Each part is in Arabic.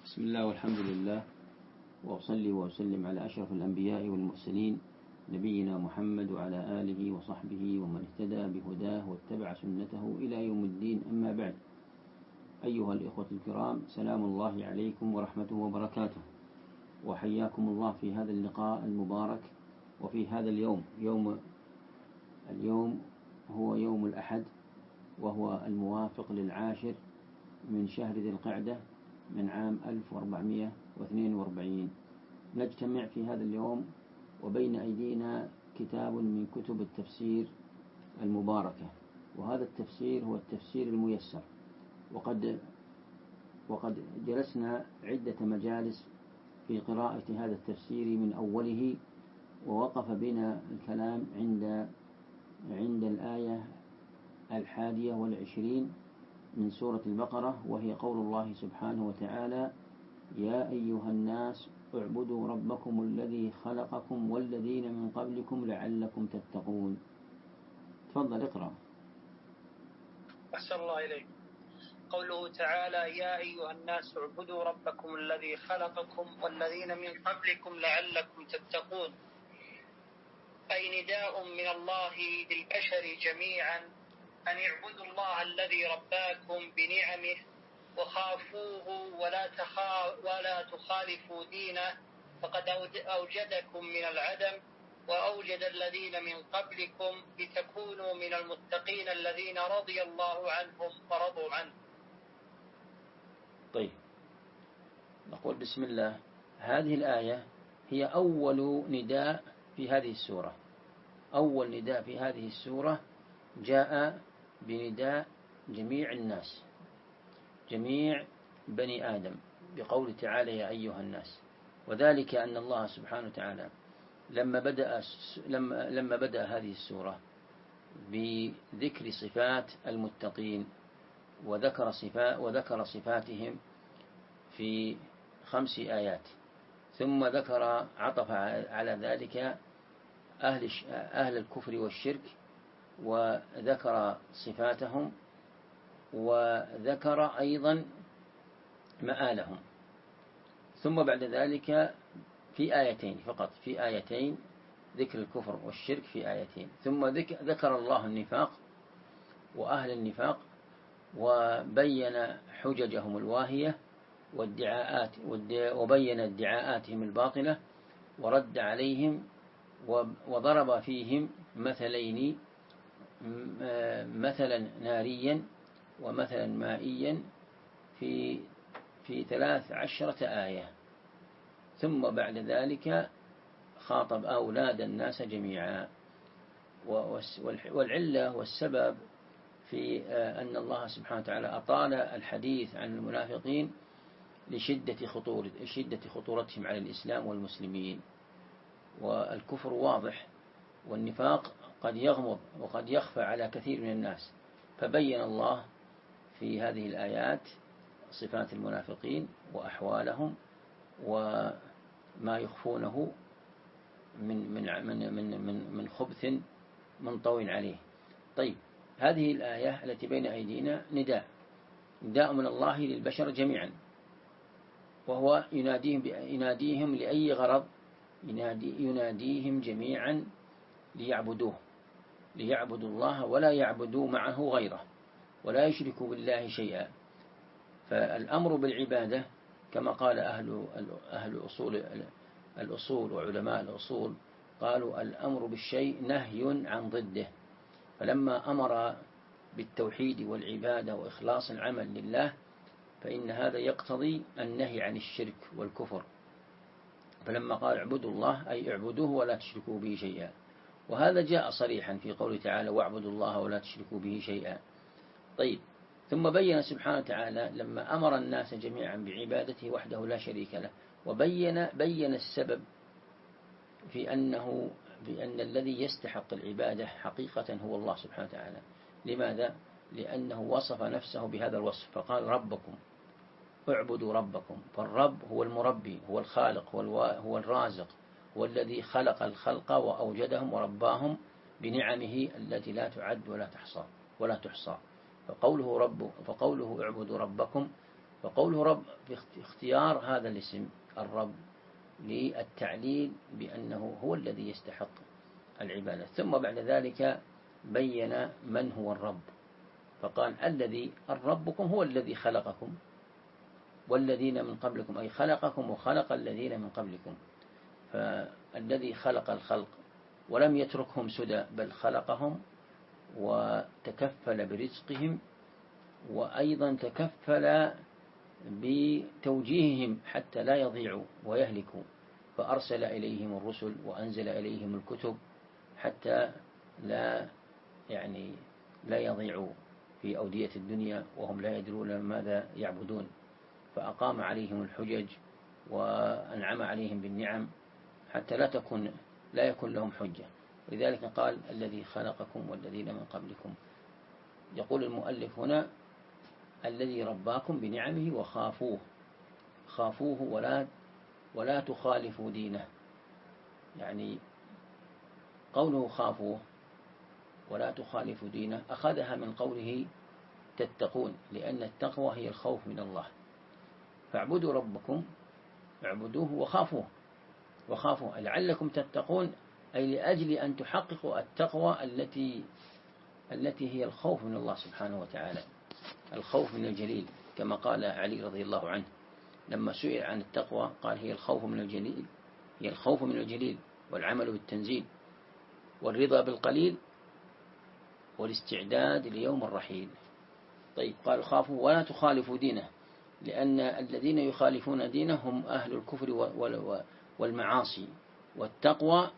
بسم الله والحمد لله، وأصلي وأسلم على أشرف الأنبياء والمرسلين نبينا محمد وعلى آله وصحبه ومن اهتدى بهداه واتبع سنته إلى يوم الدين. أما بعد، أيها الإخوة الكرام، سلام الله عليكم ورحمته وبركاته، وحياكم الله في هذا اللقاء المبارك وفي هذا اليوم. اليوم هو يوم الأحد، وهو الموافق للعاشر من شهر ذي القعدة من عام 1442. نجتمع في هذا اليوم وبين أيدينا كتاب من كتب التفسير المباركة، وهذا التفسير هو التفسير الميسر. وقد جلسنا عدة مجالس في قراءة هذا التفسير من أوله، ووقف بنا الكلام عند الآية 21 من سورة البقرة، وهي قول الله سبحانه وتعالى: يا أيها الناس اعبدوا ربكم الذي خلقكم والذين من قبلكم لعلكم تتقون. تفضل اقرأ. أحسن الله إليك. قوله تعالى: يا أيها الناس اعبدوا ربكم الذي خلقكم والذين من قبلكم لعلكم تتقون، أي نداء من الله للبشر جميعا أن اعبدوا الله الذي رباكم بنعمه وخافوه ولا تخالفوا دينه، فقد أوجدكم من العدم وأوجد الذين من قبلكم لتكونوا من المتقين الذين رضي الله عنهم ورضوا عنه. طيب، نقول بسم الله. هذه الآية هي أول نداء في هذه السورة. أول نداء في هذه السورة جاء بنداء جميع الناس، جميع بني آدم، بقول تعالى: يا أيها الناس. وذلك أن الله سبحانه وتعالى لما بدأ هذه السورة بذكر صفات المتقين وذكر صفاتهم في 5 آيات، ثم عطف على ذلك أهل الكفر والشرك وذكر صفاتهم، وذكر أيضا مآلهم. ثم بعد ذلك في آيتين فقط، في آيتين ذكر الكفر والشرك في آيتين، ثم ذكر الله النفاق وأهل النفاق، وبين حججهم الواهية والدعاءات، وبين ادعاءاتهم الباطلة، ورد عليهم، وضرب فيهم مثلين: مثلا ناريا ومثلا مائيا في 13 آية. ثم بعد ذلك خاطب أولاد الناس جميعا. والعلة والسبب في أن الله سبحانه وتعالى أطال الحديث عن المنافقين لشدة خطورتهم على الإسلام والمسلمين. والكفر واضح، والنفاق قد يغمض وقد يخفى على كثير من الناس، فبين الله في هذه الآيات صفات المنافقين وأحوالهم وما يخفونه من خبث منطوي عليه. طيب، هذه الآية التي بين أيدينا نداء من الله للبشر جميعا، وهو يناديهم لأي غرض؟ يناديهم جميعا ليعبدوا الله ولا يعبدوا معه غيره، ولا يشركوا بالله شيئا. فالأمر بالعبادة كما قال أهل الأصول وعلماء الأصول، قالوا: الأمر بالشيء نهي عن ضده. فلما أمر بالتوحيد والعبادة وإخلاص العمل لله، فإن هذا يقتضي النهي عن الشرك والكفر. فلما قال اعبدوا الله أي اعبدوه ولا تشركوا به شيئا، وهذا جاء صريحا في قوله تعالى: واعبدوا الله ولا تشركوا به شيئا. طيب، ثم بين سبحانه وتعالى لما أمر الناس جميعا بعبادته وحده لا شريك له، وبين السبب في أن الذي يستحق العبادة حقيقة هو الله سبحانه وتعالى. لماذا؟ لأنه وصف نفسه بهذا الوصف، فقال: ربكم، اعبدوا ربكم. فالرب هو المربي، هو الخالق، هو الرازق، هو الذي خلق الخلق وأوجدهم ورباهم بنعمه التي لا تعد ولا تحصى. فقوله اعبدوا ربكم فقوله رب في اختيار هذا الاسم الرب للتعليل بأنه هو الذي يستحق العبادة. ثم بعد ذلك بين من هو الرب، فقال الذي ربكم هو الذي خلقكم والذين من قبلكم، أي خلقكم وخلق الذين من قبلكم. فالذي خلق الخلق ولم يتركهم سدى، بل خلقهم وتكفل برزقهم، وأيضا تكفل بتوجيههم حتى لا يضيعوا ويهلكوا، فأرسل إليهم الرسل وأنزل إليهم الكتب حتى لا يضيعوا في أودية الدنيا وهم لا يدرون ماذا يعبدون، فأقام عليهم الحجج وأنعم عليهم بالنعم حتى لا يكون لهم حجة. لذلك قال الذي خلقكم والذين من قبلكم. يقول المؤلف هنا الذي رباكم بنعمه خافوه ولا تخالفوا دينه. يعني قوله خافوه ولا تخالفوا دينه أخذها من قوله تتقون، لأن التقوى هي الخوف من الله. فاعبدوا ربكم، اعبدوه وخافوه لعلكم تتقون، أي لأجل أن تحققوا التقوى التي هي الخوف من الله سبحانه وتعالى، الخوف من الجليل، كما قال علي رضي الله عنه لما سئل عن التقوى قال هي الخوف من الجليل والعمل بالتنزيل والرضا بالقليل والاستعداد ليوم الرحيل. طيب قال خافوا ولا تخالفوا دينه، لأن الذين يخالفون دينه هم أهل الكفر والمعاصي، والتقوى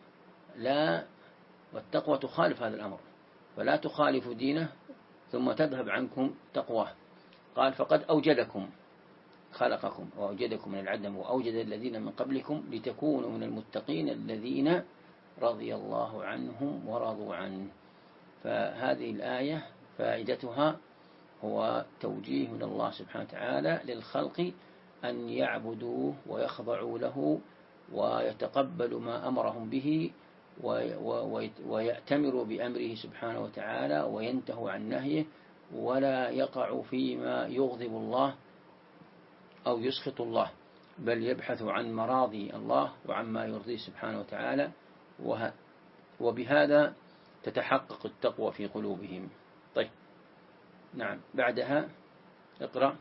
تخالف هذا الأمر، فلا تخالفوا دينه ثم تذهب عنكم تقواه. قال فقد أوجدكم، خلقكم وأوجدكم من العدم وأوجد الذين من قبلكم لتكونوا من المتقين الذين رضي الله عنهم ورضوا عنه. فهذه الآية فائدتها هو توجيه من الله سبحانه وتعالى للخلق أن يعبدوه ويخضعوا له ويتقبلوا ما أمرهم به ويأتمروا بأمره سبحانه وتعالى وينتهوا عن نهيه، ولا يقعوا فيما يغضب الله أو يسخط الله، بل يبحثوا عن مراضي الله وعما يرضيه سبحانه وتعالى، وبهذا تتحقق التقوى في قلوبهم. طيب نعم، بعدها اقرأ.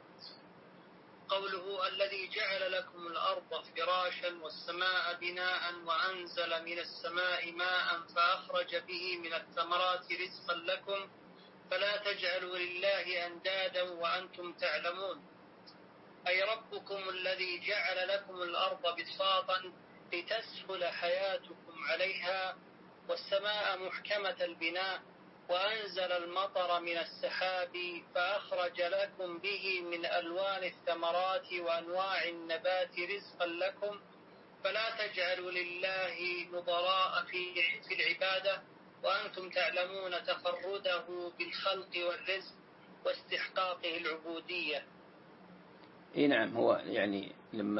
قوله الذي جعل لكم الأرض فراشا والسماء بناء وأنزل من السماء ماء فأخرج به من الثمرات رزقا لكم فلا تجعلوا لله أندادا وأنتم تعلمون. أي ربكم الذي جعل لكم الأرض بساطا لتسهل حياتكم عليها، والسماء محكمة البناء، وأنزل المطر من السحاب فأخرج لكم به من ألوان الثمرات وأنواع النبات رزقا لكم، فلا تجعلوا لله نظراء في العبادة وأنتم تعلمون تفرده بالخلق والرزق واستحقاقه العبودية. نعم، هو يعني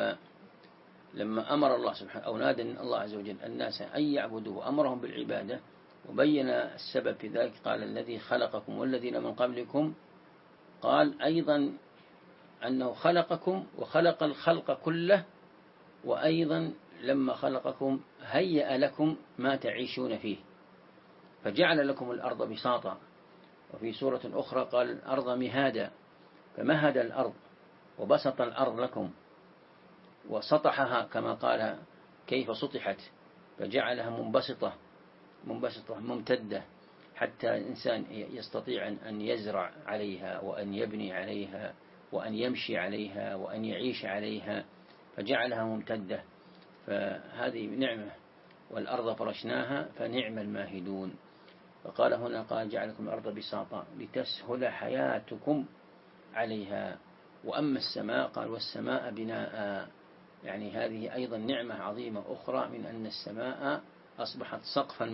لما أمر الله سبحانه أو نادى الله عز وجل الناس أن يعبدوا وأمرهم بالعبادة وبين السبب في ذلك، قال الذي خلقكم والذين من قبلكم، قال أيضا أنه خلقكم وخلق الخلق كله، وأيضا لما خلقكم هيأ لكم ما تعيشون فيه، فجعل لكم الأرض بساطا. وفي سورة أخرى قال الأرض مهادا، فمهد الأرض وبسط الأرض لكم وسطحها كما قال كيف سطحت، فجعلها منبسطة ممتدة حتى الإنسان يستطيع أن يزرع عليها وأن يبني عليها وأن يمشي عليها وأن يعيش عليها، فجعلها ممتدة، فهذه نعمة. والأرض فرشناها فنعم الماهدون. فقال هنا قال جعلكم الأرض بساطا لتسهل حياتكم عليها. وأما السماء قال والسماء بناء، يعني هذه أيضا نعمة عظيمة أخرى من أن السماء أصبحت سقفا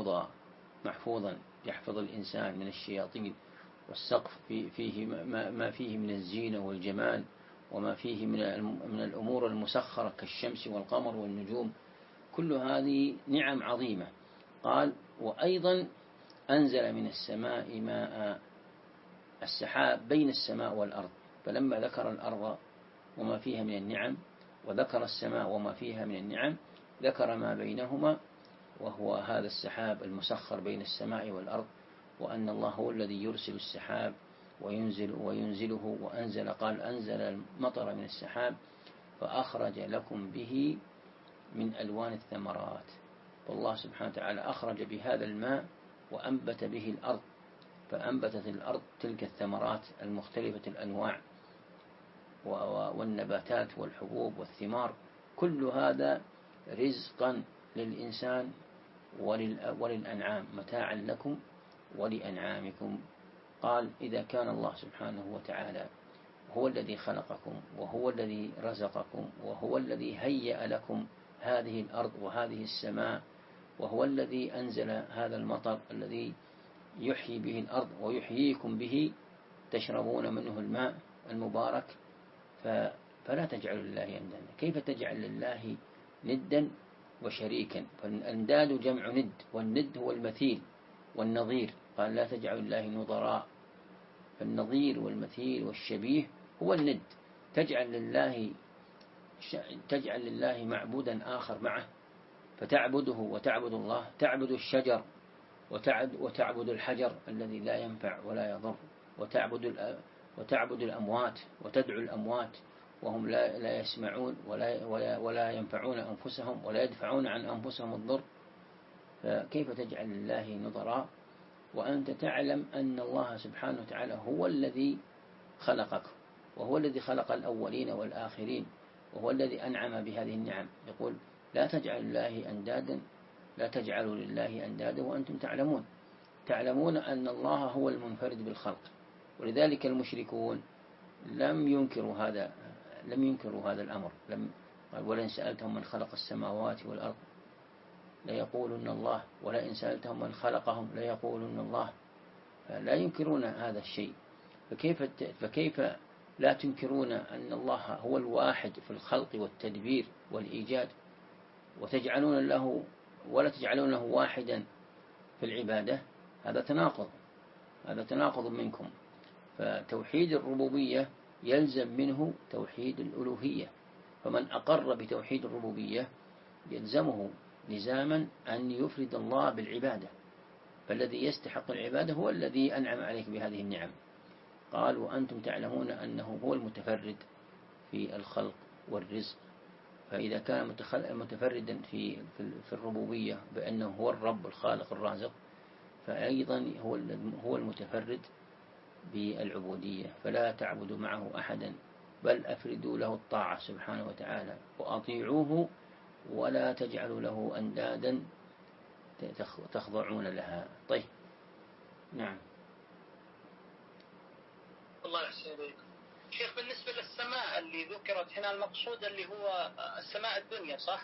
محفوظا يحفظ الإنسان من الشياطين، والسقف فيه ما فيه من الزينة والجمال، وما فيه من الأمور المسخرة كالشمس والقمر والنجوم، كل هذه نعم عظيمة. قال وأيضا أنزل من السماء ماء، السحاب بين السماء والأرض، فلما ذكر الأرض وما فيها من النعم وذكر السماء وما فيها من النعم ذكر ما بينهما، وهو هذا السحاب المسخر بين السماء والأرض، وأن الله هو الذي يرسل السحاب وينزله وأنزل، قال أنزل المطر من السحاب فأخرج لكم به من ألوان الثمرات. فالله سبحانه وتعالى أخرج بهذا الماء وأنبت به الأرض، فأنبتت الأرض تلك الثمرات المختلفة الأنواع والنباتات والحبوب والثمار، كل هذا رزقا للإنسان وللأنعام، متاعا لكم ولأنعامكم. قال إذا كان الله سبحانه وتعالى هو الذي خلقكم وهو الذي رزقكم وهو الذي هيأ لكم هذه الأرض وهذه السماء، وهو الذي أنزل هذا المطر الذي يحيي به الأرض ويحييكم به تشربون منه الماء المبارك، فلا تجعلوا لله أندادا. كيف تجعل لله ندا وشريكا؟ فالأنداد جمع ند، والند هو المثيل والنظير. قال لا تجعلوا لله نظراء، فالنظير والمثيل والشبيه هو الند. تجعل لله معبودا آخر معه فتعبده وتعبد الله، تعبد الشجر وتعبد الحجر الذي لا ينفع ولا يضر، وتعبد الأموات وتدعو الأموات وهم لا يسمعون ولا ينفعون أنفسهم ولا يدفعون عن أنفسهم الضر. فكيف تجعل لله نظراء وأنت تعلم أن الله سبحانه وتعالى هو الذي خلقك، وهو الذي خلق الأولين والآخرين، وهو الذي أنعم بهذه النعم. يقول لا تجعلوا لله أندادا وأنتم تعلمون أن الله هو المنفرد بالخلق. ولذلك المشركون لم ينكروا هذا الأمر. ولئن سألتهم من خلق السماوات والأرض ليقولن الله، ولئن سألتهم من خلقهم ليقولن الله. لا ينكرون هذا الشيء، فكيف لا تنكرون أن الله هو الواحد في الخلق والتدبير والإيجاد، ولا تجعلونه واحدا في العبادة؟ هذا تناقض منكم. فتوحيد الربوبية يلزم منه توحيد الألوهية، فمن أقر بتوحيد الربوبية يلزمه لزاما أن يفرد الله بالعبادة، فالذي يستحق العبادة هو الذي أنعم عليك بهذه النعم. قال وأنتم تعلمون أنه هو المتفرد في الخلق والرزق. فإذا كان متفردا في الربوبية بأنه هو الرب الخالق الرازق، فأيضا هو المتفرد بالعبودية. فلا تعبدوا معه أحدا بل أفردوا له الطاعة سبحانه وتعالى وأطيعوه، ولا تجعلوا له أندادا تخضعون لها. طيب نعم. الله يحسن إليك شيخ. بالنسبة للسماء اللي ذكرت هنا المقصود اللي هو السماء الدنيا صح؟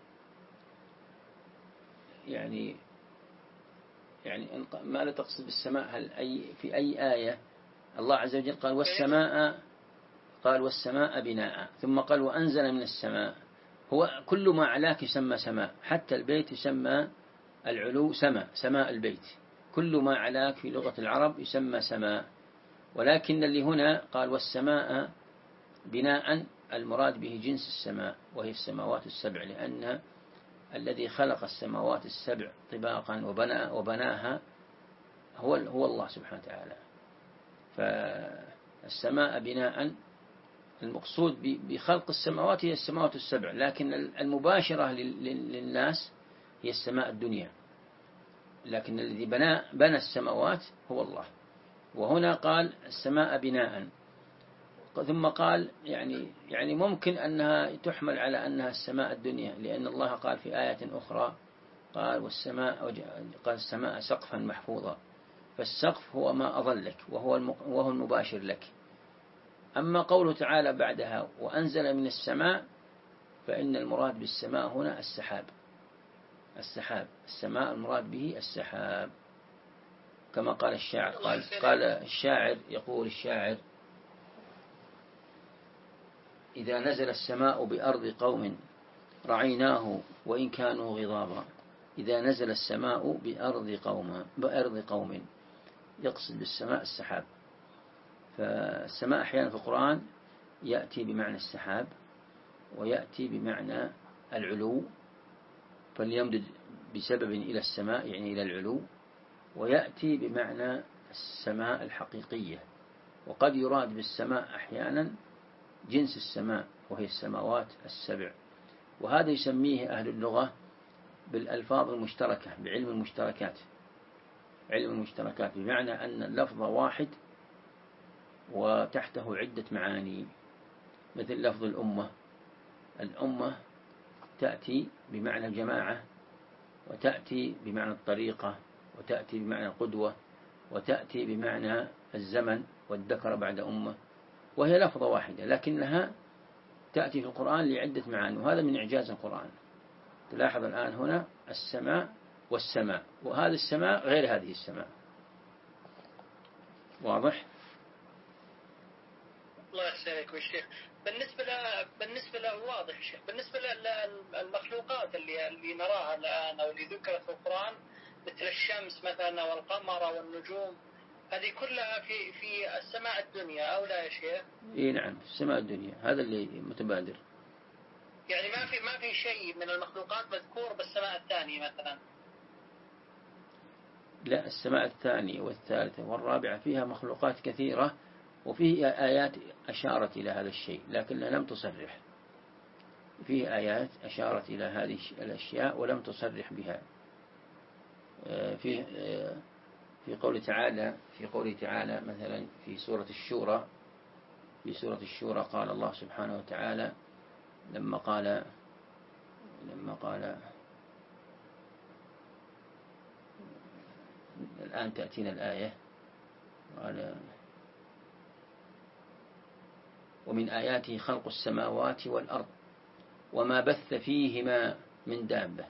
يعني ماذا تقصد بالسماء؟ هل في أي آية الله عز وجل قال والسماء بناء، ثم قال وأنزل من السماء؟ هو كل ما علاك يسمى سماء، حتى البيت يسمى العلو سماء البيت، كل ما علاك في لغة العرب يسمى سماء. ولكن اللي هنا قال والسماء بناء المراد به جنس السماء وهي السماوات السبع، لأن الذي خلق السماوات السبع طباقا وبناها هو الله سبحانه وتعالى. فالسماء بناء المقصود بخلق السماوات هي السماوات السبع، لكن المباشرة للناس هي السماء الدنيا، لكن الذي بنى السماوات هو الله. وهنا قال السماء بناء، ثم قال يعني ممكن أنها تحمل على أنها السماء الدنيا، لأن الله قال في آية أخرى قال قال السماء سقفا محفوظا، فالسقف هو ما أظلك وهو المباشر لك. أما قوله تعالى بعدها وأنزل من السماء، فإن المراد بالسماء هنا السحاب. السماء المراد به السحاب، كما قال الشاعر. قال الشاعر يقول الشاعر إذا نزل السماء بأرض قوم رعيناه وإن كانوا غضابا. إذا نزل السماء بأرض قوم يقصد بالسماء السحاب. فالسماء أحيانا في القرآن يأتي بمعنى السحاب، ويأتي بمعنى العلو، فليمدد بسبب إلى السماء يعني إلى العلو، ويأتي بمعنى السماء الحقيقية. وقد يراد بالسماء أحيانا جنس السماء وهي السماوات السبع. وهذا يسميه أهل اللغة بالألفاظ المشتركة، بعلم المشتركات. علم المشتركات بمعنى أن اللفظ واحد وتحته عدة معاني، مثل لفظ الأمة. الأمة تأتي بمعنى الجماعة، وتأتي بمعنى الطريقة، وتأتي بمعنى القدوة، وتأتي بمعنى الزمن والذكر بعد أمة، وهي لفظة واحدة لكنها تأتي في القرآن لعدة معاني، وهذا من إعجاز القرآن. تلاحظ الآن هنا السماء والسماء، وهذا السماء غير هذه السماء. واضح؟ الله يحسنك والشيخ. بالنسبة له واضح يا شيخ. بالنسبة للمخلوقات اللي نراها الآن أو اللي ذكرت في القرآن، مثل الشمس مثلا والقمر والنجوم، هذه كلها في السماء الدنيا أو لا يا شيخ؟ إيه نعم، في السماء الدنيا، هذا اللي متبادر. يعني ما في شيء من المخلوقات مذكور بالسماء الثانية مثلا؟ لا، السماء الثانية والثالثة والرابعة فيها مخلوقات كثيرة، وفيه آيات أشارت إلى هذا الشيء لكنها لم تصرح. فيه آيات أشارت إلى هذه الأشياء ولم تصرح بها. في قوله تعالى مثلا في سورة الشورى قال الله سبحانه وتعالى لما قال الآن تأتينا الآية، قال ومن آياته خلق السماوات والأرض وما بث فيهما من دابة.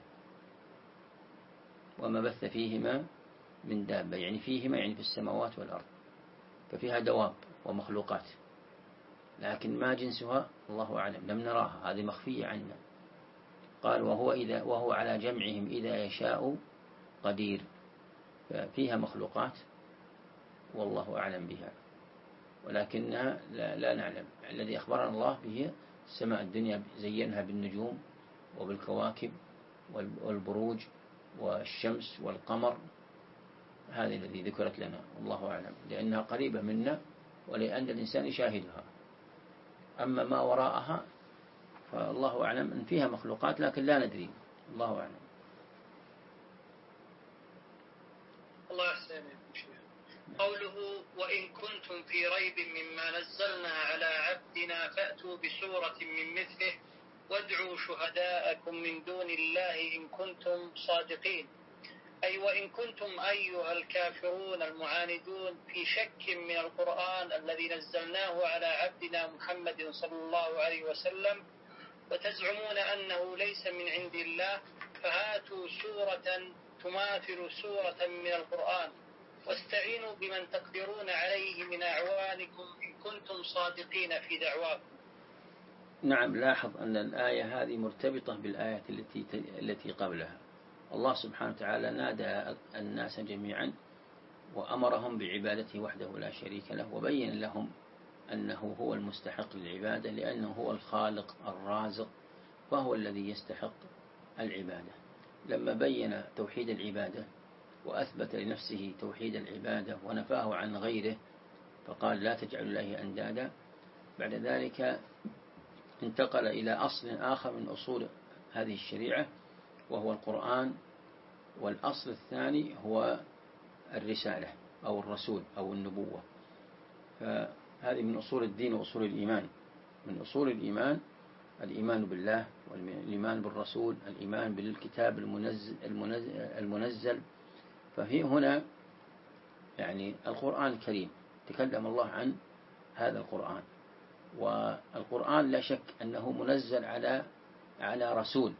وما بث فيهما من دابة يعني فيهما يعني في السماوات والأرض، ففيها دواب ومخلوقات، لكن ما جنسها الله أعلم، لم نراها، هذه مخفية عنا. قال وهو على جمعهم إذا يشاء قدير. ففيها مخلوقات والله أعلم بها، ولكنها لا نعلم. الذي أخبرنا الله به السماء الدنيا زينها بالنجوم وبالكواكب والبروج والشمس والقمر، هذه الذي ذكرت لنا والله أعلم، لأنها قريبة منا ولأن الإنسان يشاهدها. أما ما وراءها فالله أعلم أن فيها مخلوقات لكن لا ندري، الله أعلم. الله يحسن. قوله وإن كنتم في ريب مما نزلنا على عبدنا فأتوا بسورة من مثله وادعوا شهداءكم من دون الله إن كنتم صادقين. أي وإن كنتم أيها الكافرون المعاندون في شك من القرآن الذي نزلناه على عبدنا محمد صلى الله عليه وسلم، وتزعمون أنه ليس من عند الله، فهاتوا سورة تماثل سورة من القرآن واستعينوا بمن تقدرون عليه من أعوانكم إن كنتم صادقين في دعواكم. نعم، لاحظ أن الآية هذه مرتبطة بالآيات التي قبلها. الله سبحانه وتعالى نادى الناس جميعا وأمرهم بعبادته وحده لا شريك له، وبين لهم أنه هو المستحق للعبادة لأنه هو الخالق الرازق، فهو الذي يستحق العبادة. لما بين توحيد العبادة وأثبت لنفسه توحيد العبادة ونفاه عن غيره فقال لا تجعلوا الله أندادا، بعد ذلك انتقل إلى أصل آخر من أصول هذه الشريعة وهو القرآن، والأصل الثاني هو الرسالة أو الرسول أو النبوة. فهذه من أصول الدين وأصول الإيمان. من أصول الإيمان الإيمان بالله والإيمان بالرسول، الإيمان بالكتاب المنزل. ففي هنا يعني القرآن الكريم تكلم الله عن هذا القرآن، والقرآن لا شك أنه منزل على رسول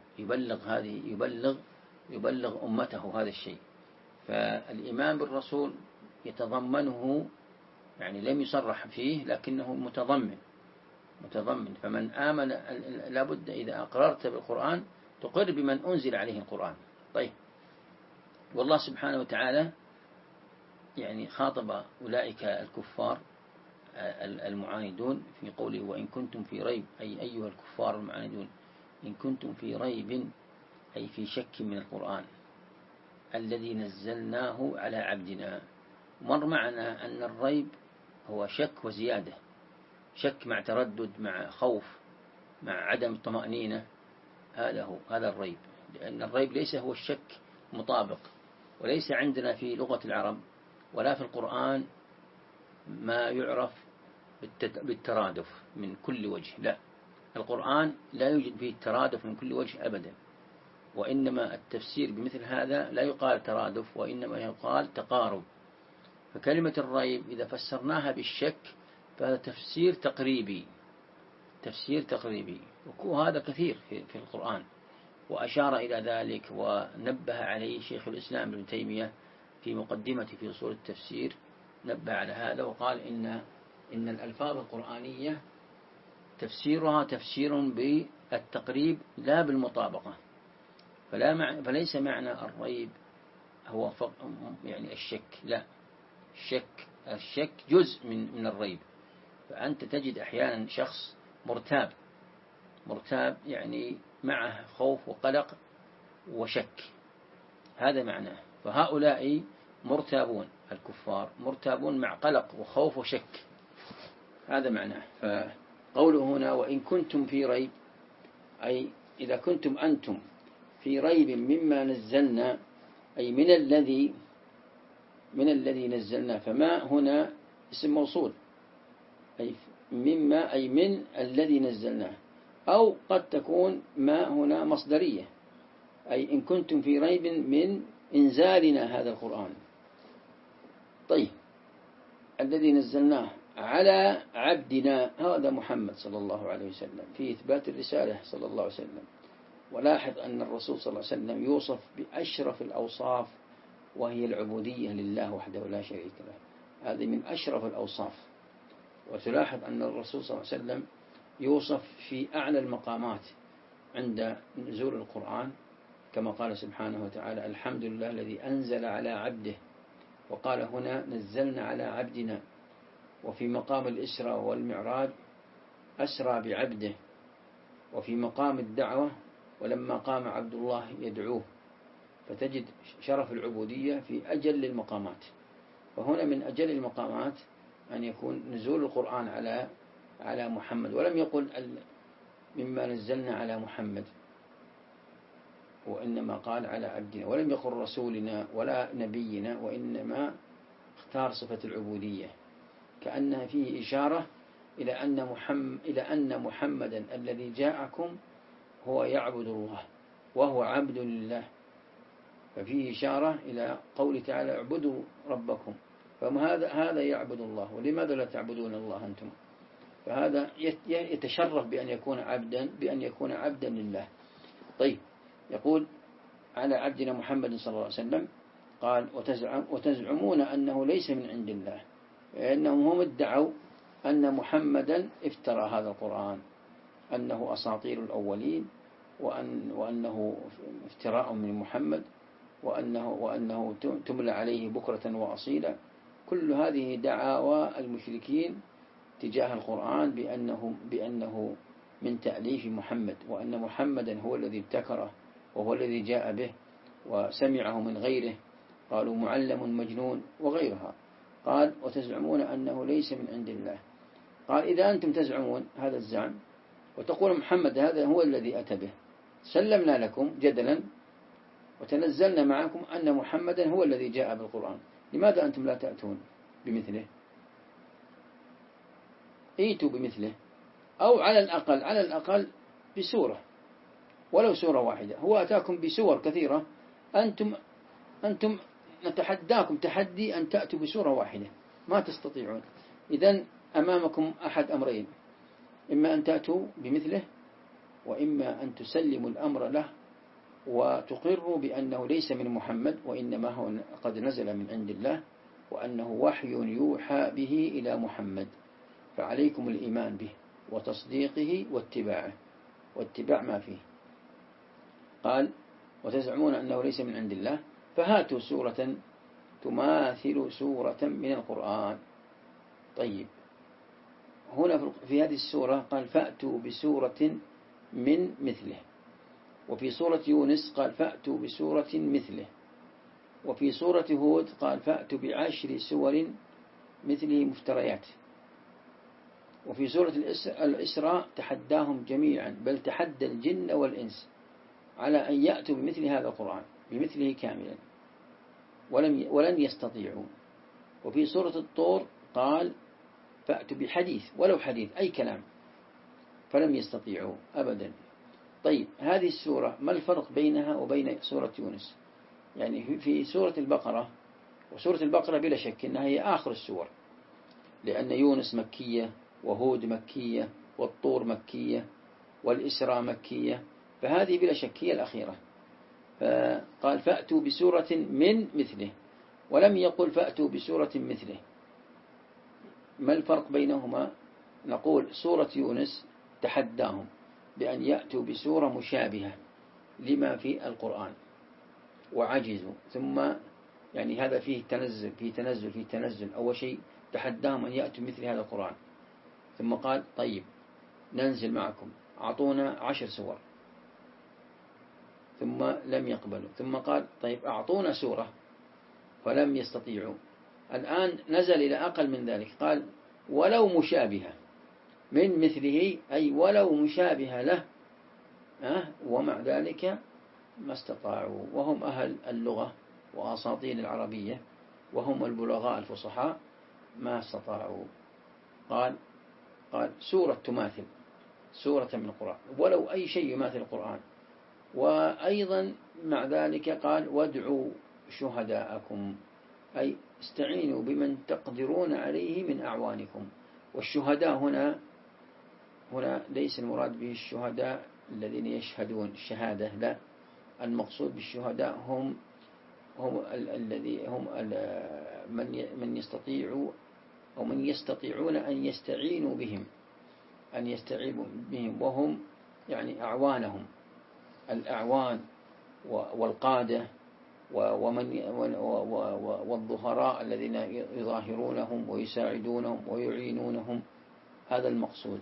يبلغ أمته هذا الشيء. فالإيمان بالرسول يتضمنه، يعني لم يصرح فيه لكنه متضمن. فمن آمن لابد إذا أقررت بالقرآن تقر بمن أنزل عليه القرآن. طيب، والله سبحانه وتعالى يعني خاطب أولئك الكفار المعاندون في قوله وإن كنتم في ريب، أي أيها الكفار المعاندون إن كنتم في ريب أي في شك من القرآن الذي نزلناه على عبدنا. مر معنا أن الريب هو شك وزيادة، شك مع تردد مع خوف مع عدم الطمأنينة، هذا الريب. لأن الريب ليس هو الشك مطابق، وليس عندنا في لغة العرب ولا في القرآن ما يعرف بالترادف من كل وجه، لا، القرآن لا يوجد فيه الترادف من كل وجه أبدا، وإنما التفسير بمثل هذا لا يقال ترادف وإنما يقال تقارب. فكلمة الريب إذا فسرناها بالشك فهذا تفسير تقريبي، وهذا كثير في القرآن، وأشار إلى ذلك ونبه عليه شيخ الإسلام ابن تيمية في مقدمة في أصول التفسير، نبه على هذا وقال إن الألفاظ القرآنية تفسيرها تفسير بالتقريب لا بالمطابقة، فليس معنى الريب هو يعني الشك، لا، الشك جزء من الريب. فأنت تجد أحيانا شخص مرتاب يعني معه خوف وقلق وشك، هذا معناه. فهؤلاء مرتابون، الكفار مرتابون مع قلق وخوف وشك، هذا معناه. فقوله هنا وإن كنتم في ريب أي إذا كنتم أنتم في ريب مما نزلنا، أي من الذي نزلنا. فما هنا اسم موصول، أي مما أي من الذي نزلناه، أو قد تكون ما هنا مصدرية، أي إن كنتم في ريب من إنزالنا هذا القرآن. طيب، الذي نزلناه على عبدنا هذا محمد صلى الله عليه وسلم في إثبات الرسالة صلى الله عليه وسلم. ولاحظ أن الرسول صلى الله عليه وسلم يوصف بأشرف الأوصاف، وهي العبودية لله وحده لا شريك له، هذه من أشرف الأوصاف. وتلاحظ أن الرسول صلى الله عليه وسلم يوصف في أعلى المقامات عند نزول القرآن، كما قال سبحانه وتعالى الحمد لله الذي أنزل على عبده، وقال هنا نزلنا على عبدنا. وفي مقام الإسراء والمعراج أسرى بعبده، وفي مقام الدعوة ولما قام عبد الله يدعوه، فتجد شرف العبودية في أجل المقامات. فهنا من أجل المقامات أن يكون نزول القرآن على محمد، ولم يقل مما نزلنا على محمد، وإنما قال على عبدنا، ولم يقل رسولنا ولا نبينا، وإنما اختار صفة العبودية، كأنها فيه إشارة إلى أن محمدا الذي جاءكم هو يعبد الله وهو عبد لله. ففيه إشارة إلى قول تعالى اعبدوا ربكم، فهذا يعبد الله، ولماذا لا تعبدون الله أنتم؟ فهذا يتشرف بأن يكون عبدا لله. طيب، يقول على عبدنا محمد صلى الله عليه وسلم، قال وتزعمون أنه ليس من عند الله، لأنهم هم ادعوا أن محمدا افترى هذا القرآن، أنه أساطير الأولين، وأنه افتراء من محمد، وأنه تملى عليه بكرة وأصيلا. كل هذه دعاوى المشركين تجاه القرآن بأنه من تأليف محمد، وأن محمدا هو الذي ابتكره وهو الذي جاء به وسمعه من غيره، قالوا معلم مجنون وغيرها. قال وتزعمون أنه ليس من عند الله. قال إذا أنتم تزعمون هذا الزعم وتقول محمد هذا هو الذي أتى به، سلمنا لكم جدلا وتنزلنا معكم أن محمدا هو الذي جاء بالقرآن، لماذا أنتم لا تأتون بمثله؟ ائتوا بمثله، أو على الأقل بسورة، ولو سورة واحدة. هو أتاكم بسور كثيرة، أنتم نتحداكم تحدي أن تأتوا بسورة واحدة، ما تستطيعون. إذن أمامكم أحد أمرين، إما أن تأتوا بمثله، وإما أن تسلموا الأمر له وتقروا بأنه ليس من محمد، وإنما هو قد نزل من عند الله، وأنه وحي يوحى به إلى محمد، فعليكم الإيمان به وتصديقه واتباعه واتباع ما فيه. قال وتزعمون أنه ليس من عند الله، فهاتوا سورة تماثل سورة من القرآن. طيب، هنا في هذه السورة قال فأتوا بسورة من مثله، وفي سورة يونس قال فأتوا بسورة مثله، وفي سورة هود قال فأتوا ب10 سور مثله مفتريات، وفي سورة الإسراء تحداهم جميعا بل تحدى الجن والإنس على أن يأتوا بمثل هذا القرآن بمثله كاملا ولن يستطيعوا. وفي سورة الطور قال فأتوا بحديث ولو حديث أي كلام فلم يستطيعوا أبدا. طيب هذه السورة ما الفرق بينها وبين سورة يونس؟ يعني في سورة البقرة، وسورة البقرة بلا شك أنها هي آخر السور، لأن يونس مكية وهود مكية والطور مكية والإسراء مكية، فهذه بلا شك هي الأخيرة. فقال فأتوا بسورة من مثله ولم يقل فأتوا بسورة مثله. ما الفرق بينهما؟ نقول سورة يونس تحداهم بأن يأتوا بسورة مشابهة لما في القرآن وعجزوا، ثم يعني هذا فيه تنزل. أول شيء تحداهم أن يأتوا مثل هذا القرآن، ثم قال طيب ننزل معكم، أعطونا 10 سور، ثم لم يقبلوا، ثم قال طيب أعطونا سورة فلم يستطيعوا. الآن نزل إلى أقل من ذلك، قال ولو مشابهة من مثله، أي ولو مشابهة له، ومع ذلك ما استطاعوا، وهم أهل اللغة وأساطين العربية وهم البلغاء الفصحاء ما استطاعوا. قال سورة تماثل سورة من القرآن ولو أي شيء يماثل القرآن. وأيضا مع ذلك قال وادعوا شهداءكم، أي استعينوا بمن تقدرون عليه من أعوانكم. والشهداء هنا ليس المراد به الشهداء الذين يشهدون الشهادة، لا، المقصود بالشهداء هم من يستطيعوا أو من يستطيعون أن يستعينوا بهم وهم يعني أعوانهم، الأعوان والقادة والظهراء الذين يظاهرونهم ويساعدونهم ويعينونهم، هذا المقصود.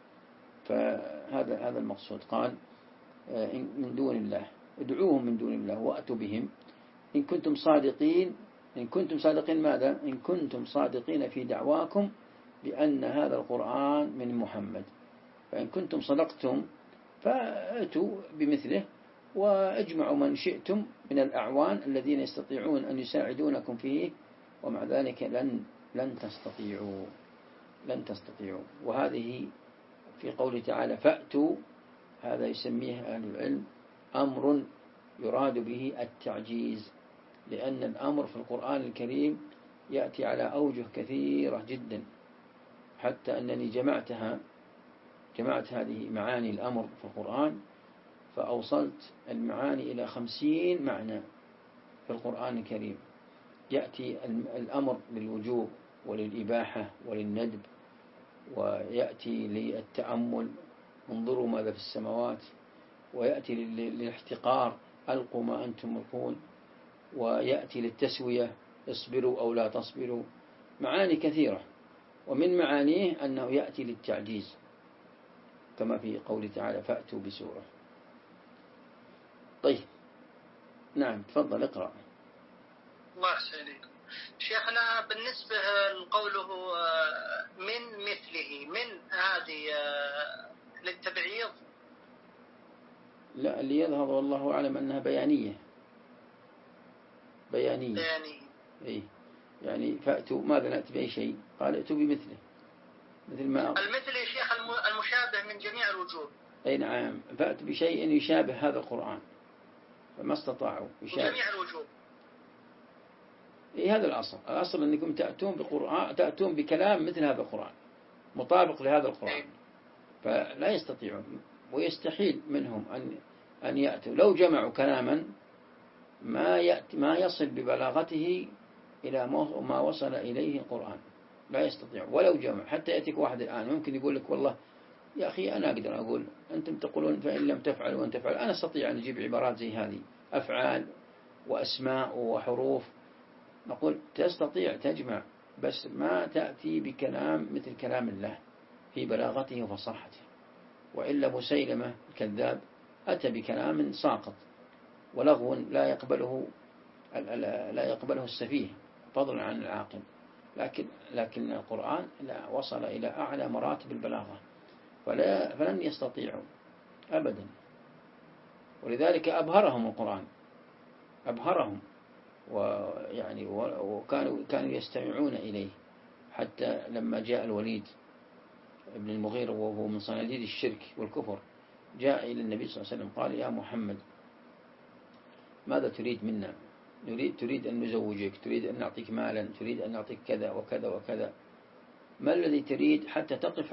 فهذا المقصود. قال من دون الله، ادعوهم من دون الله وأتوا بهم إن كنتم صادقين. ماذا؟ إن كنتم صادقين في دعواكم بأن هذا القرآن من محمد، فإن كنتم صدقتم فأتوا بمثله واجمعوا من شئتم من الأعوان الذين يستطيعون أن يساعدونكم فيه، ومع ذلك لن تستطيعوا. وهذه في قوله تعالى فأتوا، هذا يسميه أهل العلم أمر يراد به التعجيز، لأن الأمر في القرآن الكريم يأتي على أوجه كثيرة جدا، حتى أنني جمعت هذه معاني الأمر في القرآن، فأوصلت المعاني إلى 50 معنى في القرآن الكريم. يأتي الأمر للوجوب وللإباحة وللندب، ويأتي للتأمل انظروا ماذا في السماوات، ويأتي للاحتقار ألقوا ما أنتم ملقون، ويأتي للتسوية اصبروا أو لا تصبروا، معاني كثيرة. ومن معانيه أنه يأتي للتعجيز كما في قوله تعالى فأتوا بسورة. طيب نعم تفضل اقرأ. الله يسعدك شيخنا. بالنسبة لقوله من مثله، من هذه للتبعيض؟ لا، اللي يظهر والله أعلم أنها بيانية. إيه يعني فأتوا ماذا نأتي بأي شيء؟ قال ائتوا بمثله، مثل ما المثل يا شيخ المشابه من جميع الوجوه. أي نعم، فأتوا بشيء يشابه هذا القرآن، فما استطاعوا يشابه جميع الوجوه. إيه هذا الأصل أنكم تأتون بكلام مثل هذا القرآن مطابق لهذا القرآن، فلا يستطيعون ويستحيل منهم أن يأتوا. لو جمعوا كلاما ما يصل ببلاغته إلى ما وصل إليه القرآن، لا يستطيع ولو جمع. حتى يأتيك واحد الآن ممكن يقول لك والله يا أخي أنا أقدر أقول أنتم تقولون فإن لم تفعلوا وأن تفعلوا، أنا أستطيع أن أجيب عبارات زي هذه، أفعال وأسماء وحروف. نقول تستطيع تجمع، بس ما تأتي بكلام مثل كلام الله، في بلاغته وفصاحته. وإلا مسيلمة الكذاب أتى بكلام ساقط ولغو لا يقبله السفيه فضلا عن العاقل، لكن القرآن لا وصل إلى أعلى مراتب البلاغة فلن يستطيعوا أبدا. ولذلك أبهرهم القرآن، أبهرهم، ويعني كانوا يستمعون إليه. حتى لما جاء الوليد ابن المغيرة وهو من صناديد الشرك والكفر جاء إلى النبي صلى الله عليه وسلم قال: يا محمد ماذا تريد منا؟ تريد أن نزوجك، تريد أن نعطيك مالا، تريد أن نعطيك كذا وكذا وكذا، ما الذي تريد حتى تقف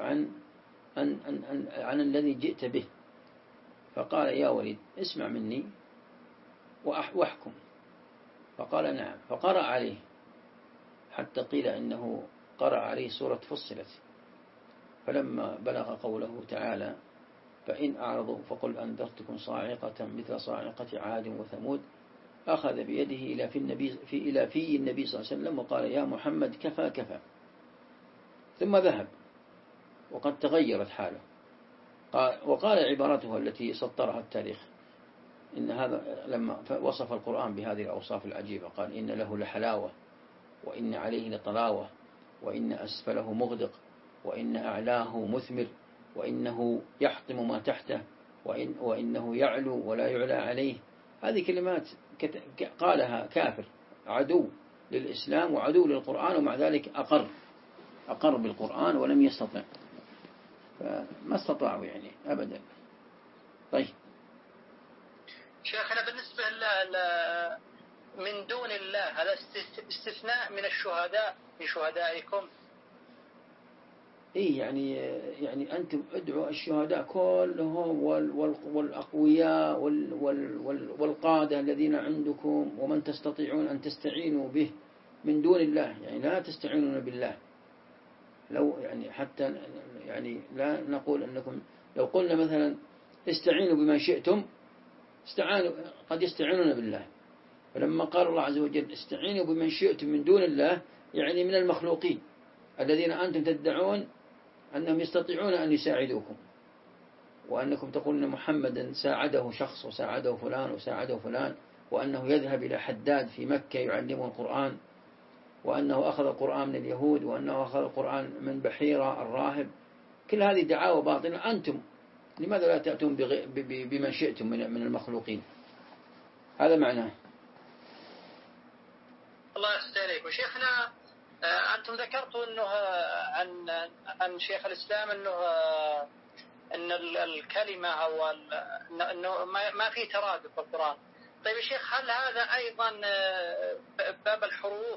عن الذي جئت به؟ فقال: يا وليد اسمع مني واحكم. فقال: نعم. فقرأ عليه حتى قيل إنه قرأ عليه سورة فصلت. فلما بلغ قوله تعالى: فإن أعرضوا فقل أنذرتكم صاعقة مثل صاعقة عاد وثمود، أخذ بيده إلى في النبي صلى الله عليه وسلم وقال: يا محمد كفى كفى. ثم ذهب وقد تغيرت حاله. وقال عبارته التي سطرها التاريخ، إن هذا لما وصف القرآن بهذه الأوصاف العجيبة قال: إن له لحلاوة، وإن عليه لطلاوة، وإن أسفله مغدق، وإن أعلاه مثمر، وإنه يحطم ما تحته، وإنه يعلو ولا يعلى عليه. هذه كلمات قالها كافر عدو للإسلام وعدو للقرآن، ومع ذلك أقر بالقرآن ولم يستطع، فما استطاعوا يعني أبدا. طيب شيخنا بالنسبة من دون الله، هذا استثناء من الشهداء في شهدائكم؟ إيه يعني أنتم ادعوا الشهداء كلهم والأقوياء والقادة الذين عندكم ومن تستطيعون أن تستعينوا به من دون الله، يعني لا تستعينون بالله. لو يعني حتى يعني لا نقول أنكم، لو قلنا مثلا استعينوا بما شئتم قد يستعينون بالله. فلما قال الله عز وجل استعينوا بمن شئتم من دون الله، يعني من المخلوقين الذين أنتم تدعون أنهم يستطيعون أن يساعدوكم، وأنكم تقولون محمدا ساعده شخص وساعده فلان وساعده فلان، وأنه يذهب إلى حداد في مكة يعلمه القرآن، وأنه أخذ القرآن من اليهود، وأنه أخذ القرآن من بحيرة الراهب. كل هذه دعاوى باطلة. أنتم لماذا لا تأتون بمن شئتم من المخلوقين؟ هذا معناه. الله يستر. وشيخنا أنتم ذكرتوا أنه عن شيخ الإسلام أن الكلمة أو أنه ما في ترادف في القرآن. طيب يا شيخ، هل هذا أيضا باب الحروف؟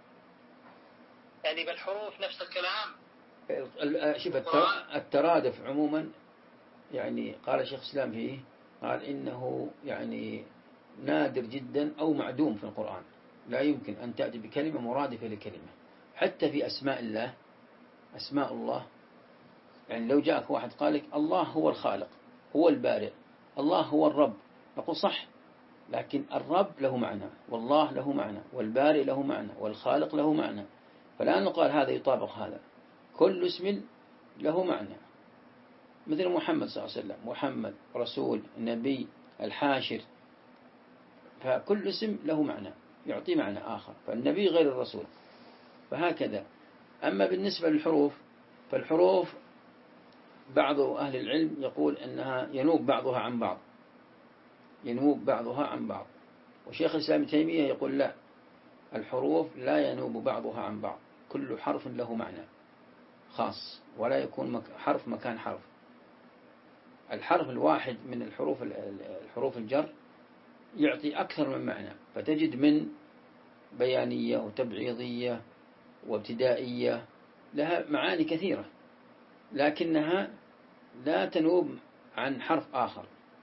يعني بالحروف نفس الكلام؟ شوف الترادف عموما، يعني قال الشيخ الإسلام فيه، قال إنه يعني نادر جدا أو معدوم في القرآن. لا يمكن أن تأتي بكلمة مرادفة لكلمة. حتى في أسماء الله، أسماء الله، يعني لو جاءك واحد قال لك الله هو الخالق، هو البارئ، الله هو الرب، نقول صح، لكن الرب له معنى، والله له معنى، والبارئ له معنى، والخالق له معنى. فلا نقال هذا يطابق هذا. كل اسم له معنى، مثل محمد صلى الله عليه وسلم، محمد رسول، نبي، الحاشر، فكل اسم له معنى يعطي معنى آخر، فالنبي غير الرسول، فهكذا. أما بالنسبة للحروف، فالحروف بعض أهل العلم يقول أنها ينوب بعضها عن بعض، ينوب بعضها عن بعض. وشيخ الإسلام ابن تيمية يقول لا، الحروف لا ينوب بعضها عن بعض، كل حرف له معنى خاص، ولا يكون حرف مكان حرف. الحرف الواحد من الحروف الجر يعطي أكثر من معنى، فتجد من بيانية وتبعيضية وابتدائية، لها معاني كثيرة، لكنها لا تنوب عن حرف آخر.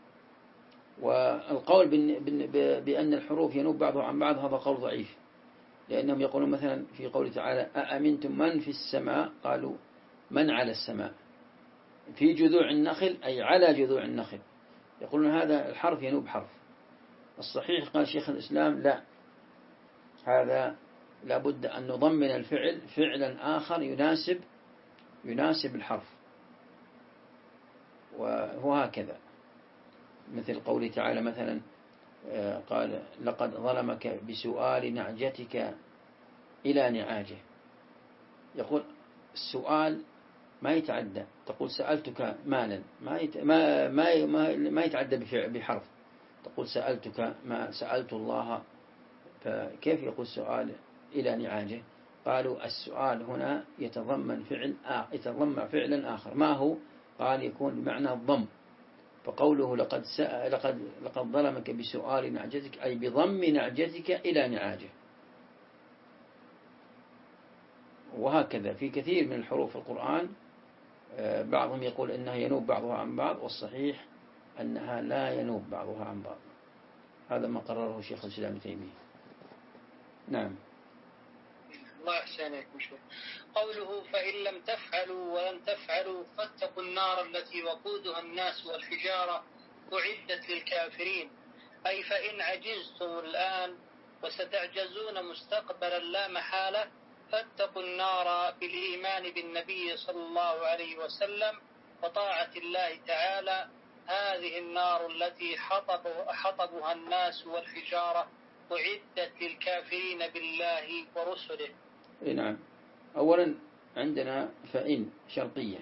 والقول بأن الحروف ينوب بعضها عن بعض هذا قول ضعيف، لأنهم يقولون مثلا في قوله تعالى أأمنتم من في السماء، قالوا من على السماء، في جذوع النخل أي على جذوع النخل، يقولون هذا الحرف ينوب حرف. الصحيح قال شيخ الإسلام لا، هذا لابد أن نضمن الفعل فعلا آخر يناسب الحرف، وهكذا، مثل قوله تعالى مثلا قال لقد ظلمك بسؤال نعجتك إلى نعاجه. يقول السؤال ما يتعدى، تقول سألتك مالا ما يتعدى بحرف، تقول سألتك ما سألت الله، فكيف يقول سؤال إلى نعاجه؟ قالوا السؤال هنا يتضمن فعلا آخر، ما هو؟ قال يكون بمعنى الضم، فقوله لقد ظلمك بسؤال نعجتك أي بضم نعجتك إلى نعاجه. وهكذا في كثير من الحروف القرآن، بعضهم يقول إنها ينوب بعضها عن بعض، والصحيح أنها لا ينوب بعضها عن بعض. هذا ما قرره شيخ الإسلام ابن تيمية. نعم. الله يحسنكم شوي. قوله فإن لم تفعلوا ولن تفعلوا فاتقوا النار التي وقودها الناس والحجارة أعدت للكافرين، أي فإن عجزتم الآن وستعجزون مستقبلا لا محالة فاتقوا النار بالإيمان بالنبي صلى الله عليه وسلم وطاعة الله تعالى. هذه النار التي حطبها الناس والحجارة أعدت للكافرين بالله ورسله. نعم. أولا عندنا فإن شرطية،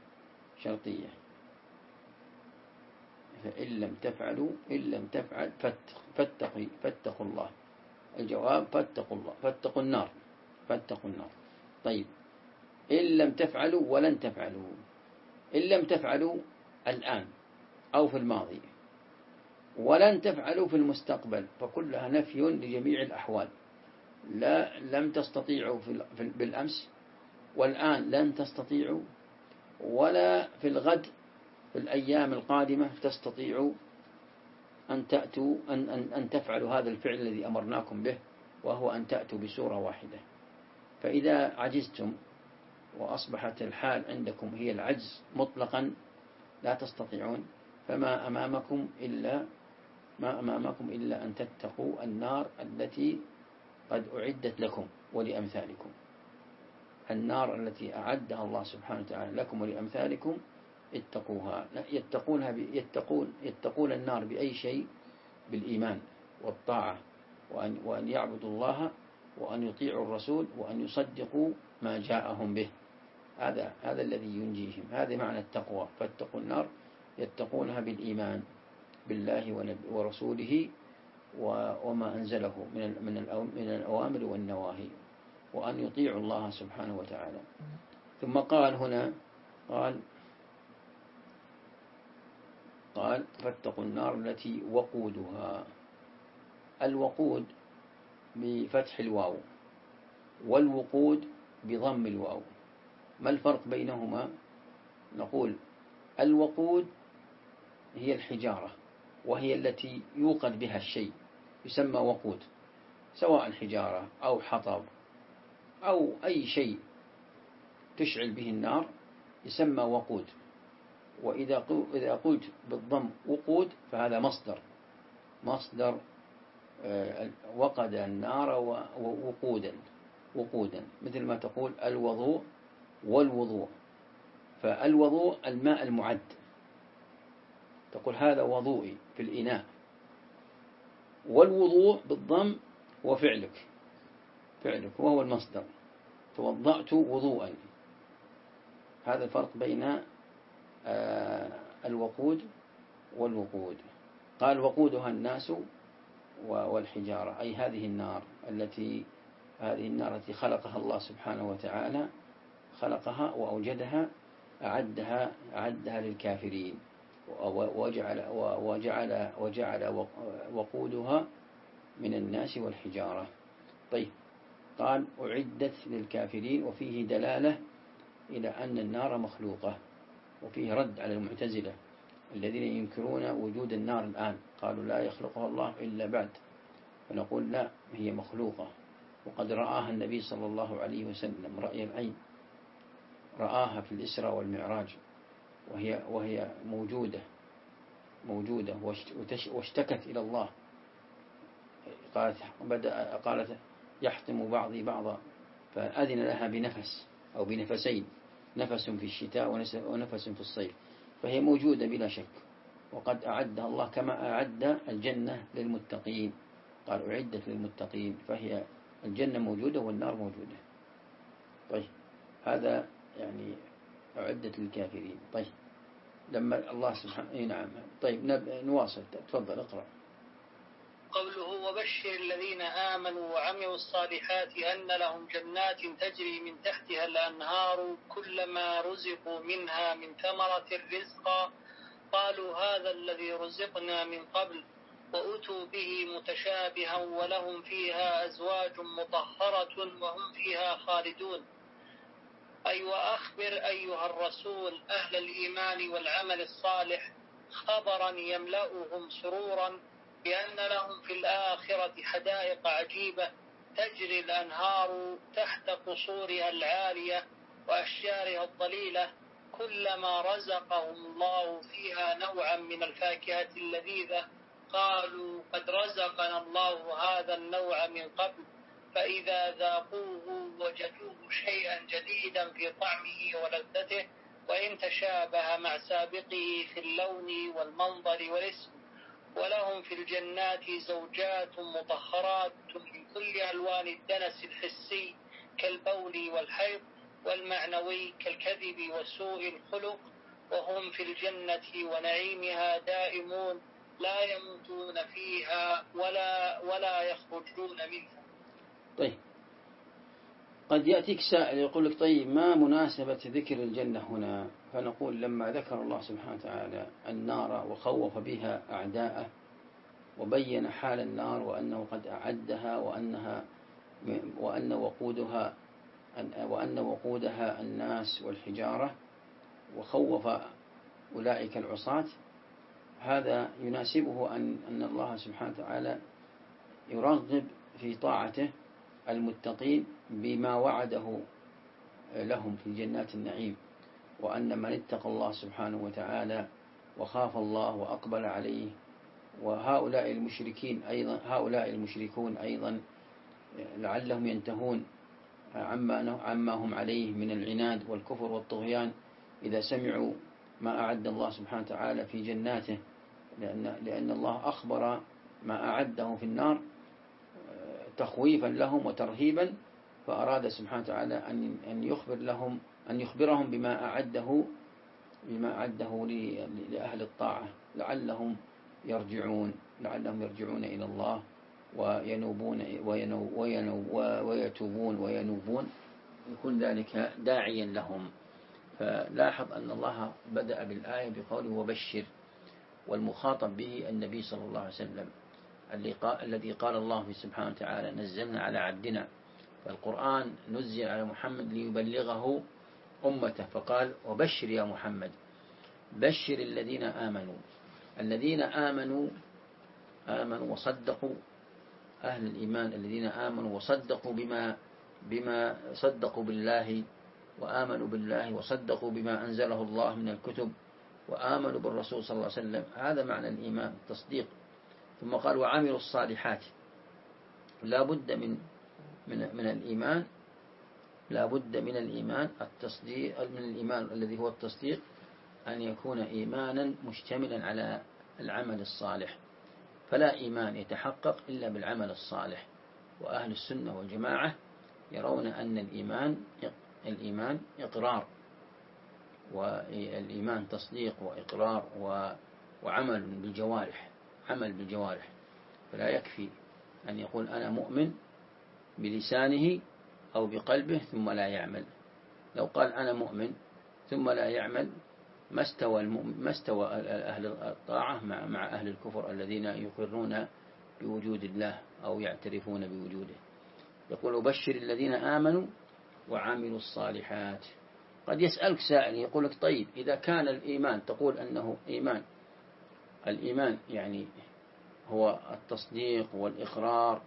فإن لم تفعلوا، إن لم تفعل فاتقوا الله. الجواب فاتقوا الله، فاتقوا النار. طيب إن لم تفعلوا ولن تفعلوا، إن لم تفعلوا الآن أو في الماضي، ولن تفعلوا في المستقبل، فكلها نفي لجميع الأحوال. لم تستطيعوا بالأمس، والآن لن تستطيعوا، ولا في الغد في الأيام القادمة تستطيعوا أن تفعلوا هذا الفعل الذي أمرناكم به، وهو أن تأتوا بسورة واحدة. فإذا عجزتم وأصبحت الحال عندكم هي العجز مطلقا لا تستطيعون، فما أمامكم إلا أن تتقوا النار التي قد أعدت لكم ولأمثالكم. النار التي أعدها الله سبحانه وتعالى لكم ولأمثالكم اتقوها. يتقون النار بأي شيء؟ بالإيمان والطاعة، وأن يعبدوا الله، وأن يطيعوا الرسول، وأن يصدقوا ما جاءهم به. هذا الذي ينجيهم. هذا معنى التقوى. فاتقوا النار يتقونها بالإيمان بالله ورسوله وما أنزله من الأوامر والنواهي، وأن يطيعوا الله سبحانه وتعالى. ثم قال هنا قال فاتقوا النار التي وقودها. الوقود بفتح الواو، والوقود بضم الواو. ما الفرق بينهما؟ نقول الوقود هي الحجارة، وهي التي يوقد بها الشيء، يسمى وقود، سواء حجارة أو حطب أو أي شيء تشعل به النار يسمى وقود. وإذا قلت بالضم وقود فهذا مصدر وقد النار وقودا، مثل ما تقول الوضوء والوضوء. فالوضوء الماء المعد، تقول هذا وضوئي في الإناء. والوضوء بالضم هو فعلك وهو المصدر، توضأت وضوءا. هذا الفرق بين الوقود والوقود. قال وقودها الناس والحجارة، أي هذه النار التي خلقها الله سبحانه وتعالى، خلقها وأوجدها، أعدها للكافرين، وجعل وقودها من الناس والحجارة. طيب قال أعدت للكافرين، وفيه دلالة إلى أن النار مخلوقة، وفيه رد على المعتزلة الذين ينكرون وجود النار الآن، قالوا لا يخلقها الله إلا بعد. فنقول لا، هي مخلوقة، وقد رآها النبي صلى الله عليه وسلم رأي العين، رآها في الإسراء والمعراج، وهي موجودة واشتكت إلى الله. قالت يحطم بعضي بعضا، فأذن لها بنفس أو بنفسين، نفس في الشتاء ونفس في الصيف. فهي موجودة بلا شك، وقد أعدها الله كما أعد الجنة للمتقين، قال أعدت للمتقين، فهي الجنة موجودة والنار موجودة. طيب هذا يعني أعدت للكافرين. طيب لما الله سبحانه نعم. طيب نواصل، تفضل اقرأ. قوله وبشر الذين آمنوا وعملوا الصالحات أن لهم جنات تجري من تحتها الأنهار كلما رزقوا منها من ثمرة رزقا قالوا هذا الذي رزقنا من قبل وأتوا به متشابها ولهم فيها أزواج مطهرة وهم فيها خالدون. أي وأخبر أيها الرسول أهل الإيمان والعمل الصالح خبرا يملأهم سرورا بأن لهم في الآخرة حدائق عجيبة تجري الأنهار تحت قصورها العالية وأشجارها الظليلة كلما رزقهم الله فيها نوعا من الفاكهة اللذيذة قالوا قد رزقنا الله هذا النوع من قبل فإذا ذاقوه وجدوه شيئا جديدا في طعمه ولذته وإن تشابه مع سابقه في اللون والمنظر والاسم. ولهم في الجنات زوجات مطهرات من كل ألوان الدنس الحسي كالبول والحيض والمعنوي كالكذب وسوء الخلق وهم في الجنة ونعيمها دائمون لا يموتون فيها ولا يخرجون منها. طيب قد يأتيك سائل يقول لك طيب ما مناسبة ذكر الجنة هنا؟ فنقول لما ذكر الله سبحانه وتعالى النار وخوف بها أعداءه وبين حال النار وأنه قد أعدها وأن وقودها الناس والحجارة وخوف أولئك العصاة، هذا يناسبه أن الله سبحانه وتعالى يرغب في طاعته المتقين بما وعده لهم في جنات النعيم، وأن من اتقى الله سبحانه وتعالى وخاف الله وأقبل عليه. وهؤلاء المشركون أيضا لعلهم ينتهون عما هم عليه من العناد والكفر والطغيان إذا سمعوا ما أعد الله سبحانه وتعالى في جناته، لأن الله أخبر ما أعده في النار تخويفا لهم وترهيبا، فأراد سبحانه وتعالى أن يخبرهم بما أعده لأهل الطاعة لعلهم يرجعون إلى الله ويتوبون وينوبون، يكون ذلك داعيا لهم. فلاحظ أن الله بدأ بالآية بقوله وبشر، والمخاطب به النبي صلى الله عليه وسلم الذي قال الله سبحانه وتعالى نزلنا على عبدنا، فالقرآن نزل على محمد ليبلغه أمته، فقال وبشر يا محمد، بشر الذين آمنوا وصدقوا، أهل الإيمان الذين آمنوا وصدقوا بما صدقوا بالله وآمنوا بالله وصدقوا بما أنزله الله من الكتب وآمنوا بالرسول صلى الله عليه وسلم، هذا معنى الإيمان التصديق. ثم قال وعملوا الصالحات، لا بد من الإيمان، لا بد من الإيمان التصديق، من الإيمان الذي هو التصديق أن يكون إيمانا مشتملا على العمل الصالح، فلا إيمان يتحقق إلا بالعمل الصالح. وأهل السنة والجماعة يرون أن الإيمان إقرار، والإيمان تصديق وإقرار وعمل بالجوارح، فلا يكفي أن يقول أنا مؤمن بلسانه أو بقلبه ثم لا يعمل. لو قال أنا مؤمن ثم لا يعمل ما استوى أهل الطاعة مع أهل الكفر الذين يقرون بوجود الله أو يعترفون بوجوده. يقول بشر الذين آمنوا وعملوا الصالحات. قد يسألك سائل يقول لك طيب إذا كان الإيمان تقول أنه الإيمان يعني هو التصديق والإقرار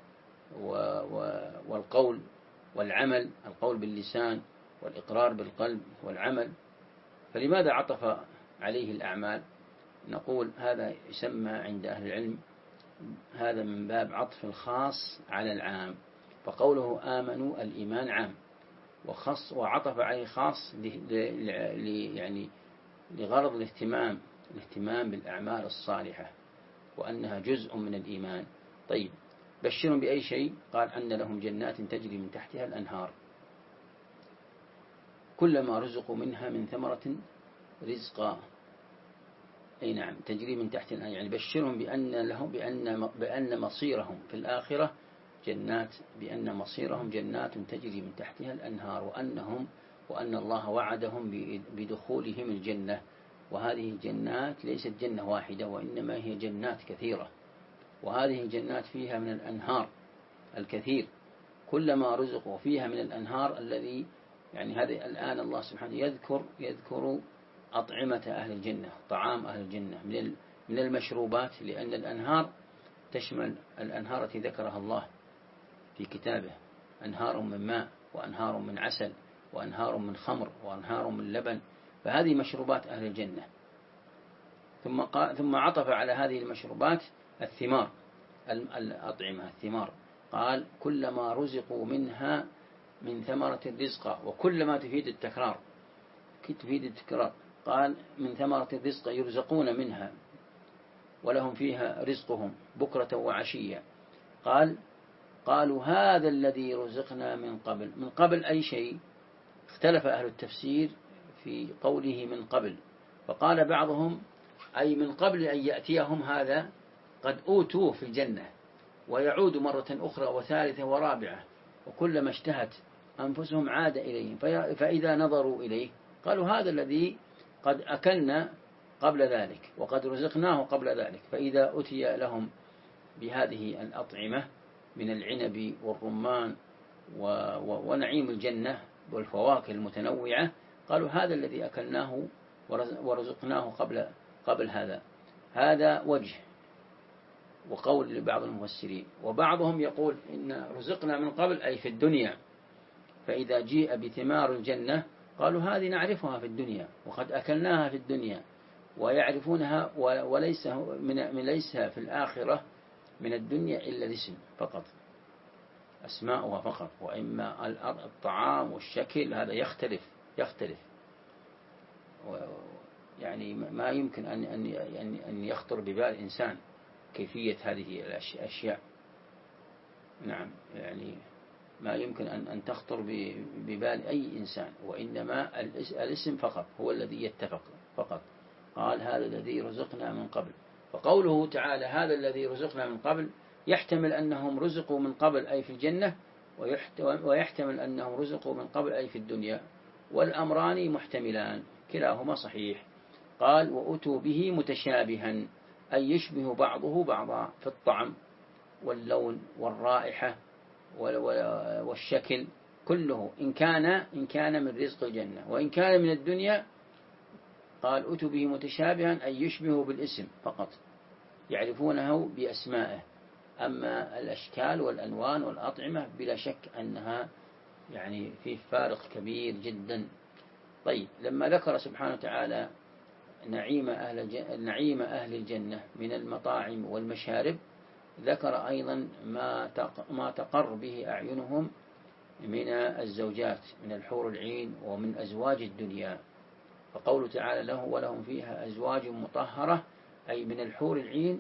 والقول والعمل، القول باللسان والإقرار بالقلب والعمل، فلماذا عطف عليه الأعمال؟ نقول هذا يسمى عند أهل العلم هذا من باب عطف الخاص على العام، فقوله آمنوا الإيمان عام وعطف عليه خاص يعني لغرض الاهتمام بالأعمال الصالحة وأنها جزء من الإيمان. طيب بشرهم بأي شيء؟ قال أن لهم جنات تجري من تحتها الأنهار كلما رزقوا منها من ثمرة رزقا. أي نعم، تجري من تحت الأنهار، يعني بشرهم بأن مصيرهم في الآخرة بأن مصيرهم جنات تجري من تحتها الأنهار، وأن الله وعدهم بدخولهم الجنة. وهذه الجنات ليست جنة واحدة، وإنما هي جنات كثيرة، وهذه الجنات فيها من الأنهار الكثير، كلما رزقوا فيها من الأنهار الذي يعني هذه الآن الله سبحانه يذكر أطعمة أهل الجنة، طعام أهل الجنة من المشروبات، لأن الأنهار تشمل الأنهار التي ذكرها الله في كتابه، أنهار من ماء وأنهار من عسل وأنهار من خمر وأنهار من لبن، فهذه مشروبات أهل الجنة. ثم عطف على هذه المشروبات الثمار، الأطعمة الثمار، قال كلما رزقوا منها من ثمرة رزقا، وكلما تفيد التكرار، قال من ثمرة الرزق يرزقون منها ولهم فيها رزقهم بكرة وعشية. قالوا هذا الذي رزقنا من قبل أي شيء؟ اختلف أهل التفسير في قوله من قبل، فقال بعضهم أي من قبل أن يأتيهم هذا قد أوتوه في الجنة، ويعود مرة أخرى وثالثة ورابعة، وكلما اشتهت أنفسهم عاد إليهم، فإذا نظروا إليه قالوا هذا الذي قد أكلنا قبل ذلك وقد رزقناه قبل ذلك. فإذا أتي لهم بهذه الأطعمة من العنب والرمان ونعيم الجنة والفواكه المتنوعة، قالوا هذا الذي أكلناه ورزقناه قبل هذا. هذا وجه وقول لبعض المفسرين، وبعضهم يقول إن رزقنا من قبل أي في الدنيا، فإذا جيء بثمار الجنة قالوا هذه نعرفها في الدنيا وقد أكلناها في الدنيا، ويعرفونها ليس في الآخرة من الدنيا إلا الاسم فقط، أسماؤها فقط، وإما الطعام والشكل هذا يختلف يعني ما يمكن أن يخطر ببال إنسان كيفية هذه الأشياء. نعم، يعني ما يمكن أن تخطر ببال أي إنسان، وإنما الاسم فقط هو الذي يتفق فقط. قال هذا الذي رزقنا من قبل، فقوله تعالى هذا الذي رزقنا من قبل يحتمل أنهم رزقوا من قبل أي في الجنة، ويحتمل أنهم رزقوا من قبل أي في الدنيا، والأمران محتملان كلاهما صحيح. قال وأتوا به متشابها أي يشبه بعضه بعضا في الطعم واللون والرائحة والشكل كله، إن كان من رزق الجنة، وإن كان من الدنيا قال أتوا به متشابها أي يشبه بالاسم فقط، يعرفونه بأسمائه. أما الأشكال والألوان والأطعمة بلا شك أنها يعني في فارق كبير جدا. طيب لما ذكر سبحانه وتعالى نعيم أهل الجنة من المطاعم والمشارب، ذكر أيضا ما تقر به أعينهم من الزوجات من الحور العين ومن أزواج الدنيا، فقوله تعالى له ولهم فيها أزواج مطهرة أي من الحور العين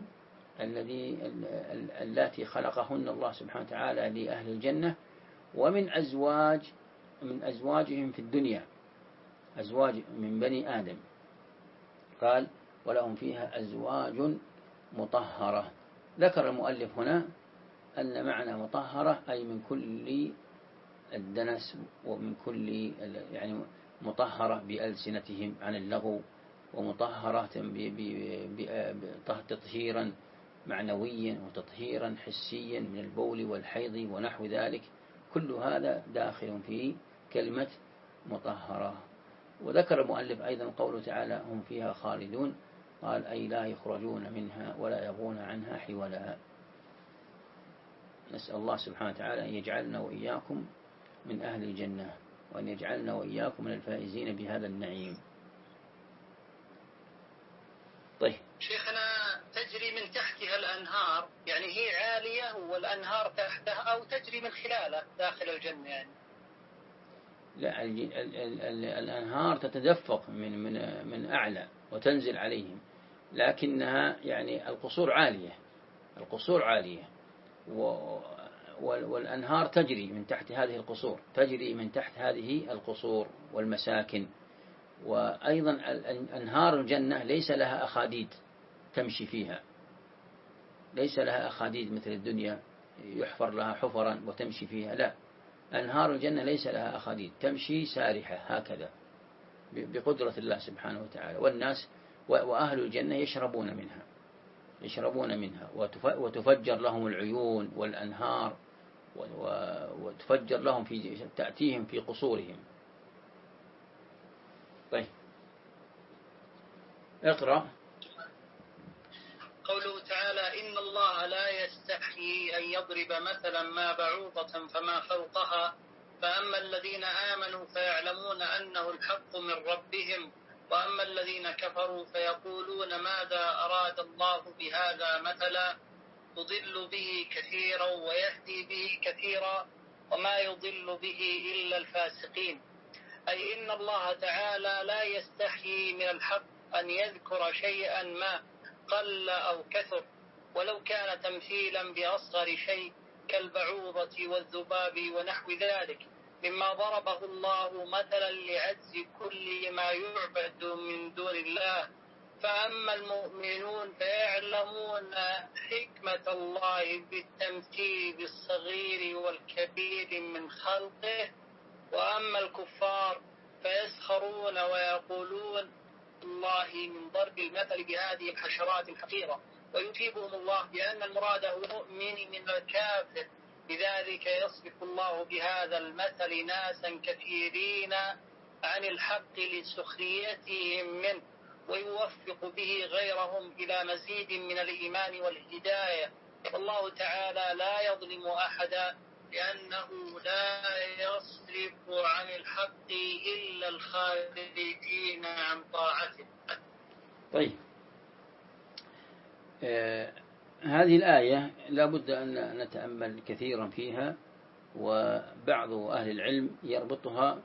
التي خلقهن الله سبحانه وتعالى لأهل الجنة، ومن أزواجهم في الدنيا، أزواج من بني آدم. قال ولهم فيها أزواج مطهرة. ذكر المؤلف هنا أن معنى مطهرة أي من كل الدنس ومن كل يعني مطهرة بألسنتهم عن اللغو، ومطهرة تطهيرا معنويا وتطهيرا حسيا من البول والحيض ونحو ذلك، كل هذا داخل في كلمة مطهرة. وذكر المؤلف أيضا قوله تعالى هم فيها خالدون، قال أي لا يخرجون منها ولا يبغون عنها حولا. نسأل الله سبحانه وتعالى أن يجعلنا وإياكم من أهل الجنة، وأن يجعلنا وإياكم من الفائزين بهذا النعيم. طيب شيخنا تجري من تحتها الأنهار، يعني هي عالية والأنهار تحتها، أو تجري من خلالها داخل الجنة يعني؟ لا، الأنهار تتدفق من أعلى وتنزل عليهم، لكنها يعني القصور عالية، القصور عالية، والأنهار تجري من تحت هذه القصور، تجري من تحت هذه القصور والمساكن. وأيضا أنهار الجنة ليس لها أخاديد تمشي فيها، ليس لها أخاديد مثل الدنيا يحفر لها حفرا وتمشي فيها، لا، أنهار الجنة ليس لها أخاديد، تمشي سارحة هكذا بقدرة الله سبحانه وتعالى. والناس وأهل الجنة يشربون منها، يشربون منها، وتفجر لهم العيون والأنهار، وتفجر لهم تأتيهم في قصورهم. طيب اقرأ. قوله تعالى: إن الله لا يستحيي أن يضرب مثلا ما بعوضة فما فوقها، فأما الذين آمنوا فيعلمون أنه الحق من ربهم، وأما الذين كفروا فيقولون ماذا أراد الله بهذا مثلا، يضل به كثيرا ويهدي به كثيرا وما يضل به إلا الفاسقين. أي إن الله تعالى لا يستحيي من الحق أن يذكر شيئا ما قل أو كثر، ولو كان تمثيلا بأصغر شيء كالبعوضة والذباب ونحو ذلك، مما ضربه الله مثلا لعجز كل ما يعبد من دون الله. فأما المؤمنون فيعلمون حكمة الله بالتمثيل بالصغير والكبير من خلقه، وأما الكفار فيسخرون ويقولون الله من ضرب المثل بهذه الحشرات الحقيرة، ويجيبهم الله بأن المراد هو المؤمن من الكافر، لذلك يصرف الله بهذا المثل ناسا كثيرين عن الحق لسخريتهم منه، ويوفق به غيرهم إلى مزيد من الإيمان والهداية. والله تعالى لا يظلم أحدا، لأنه لا يصرف عن الحق إلا الخارجين عن طاعته. طيب هذه الآية لا بد أن نتأمل كثيرا فيها، وبعض أهل العلم يربطها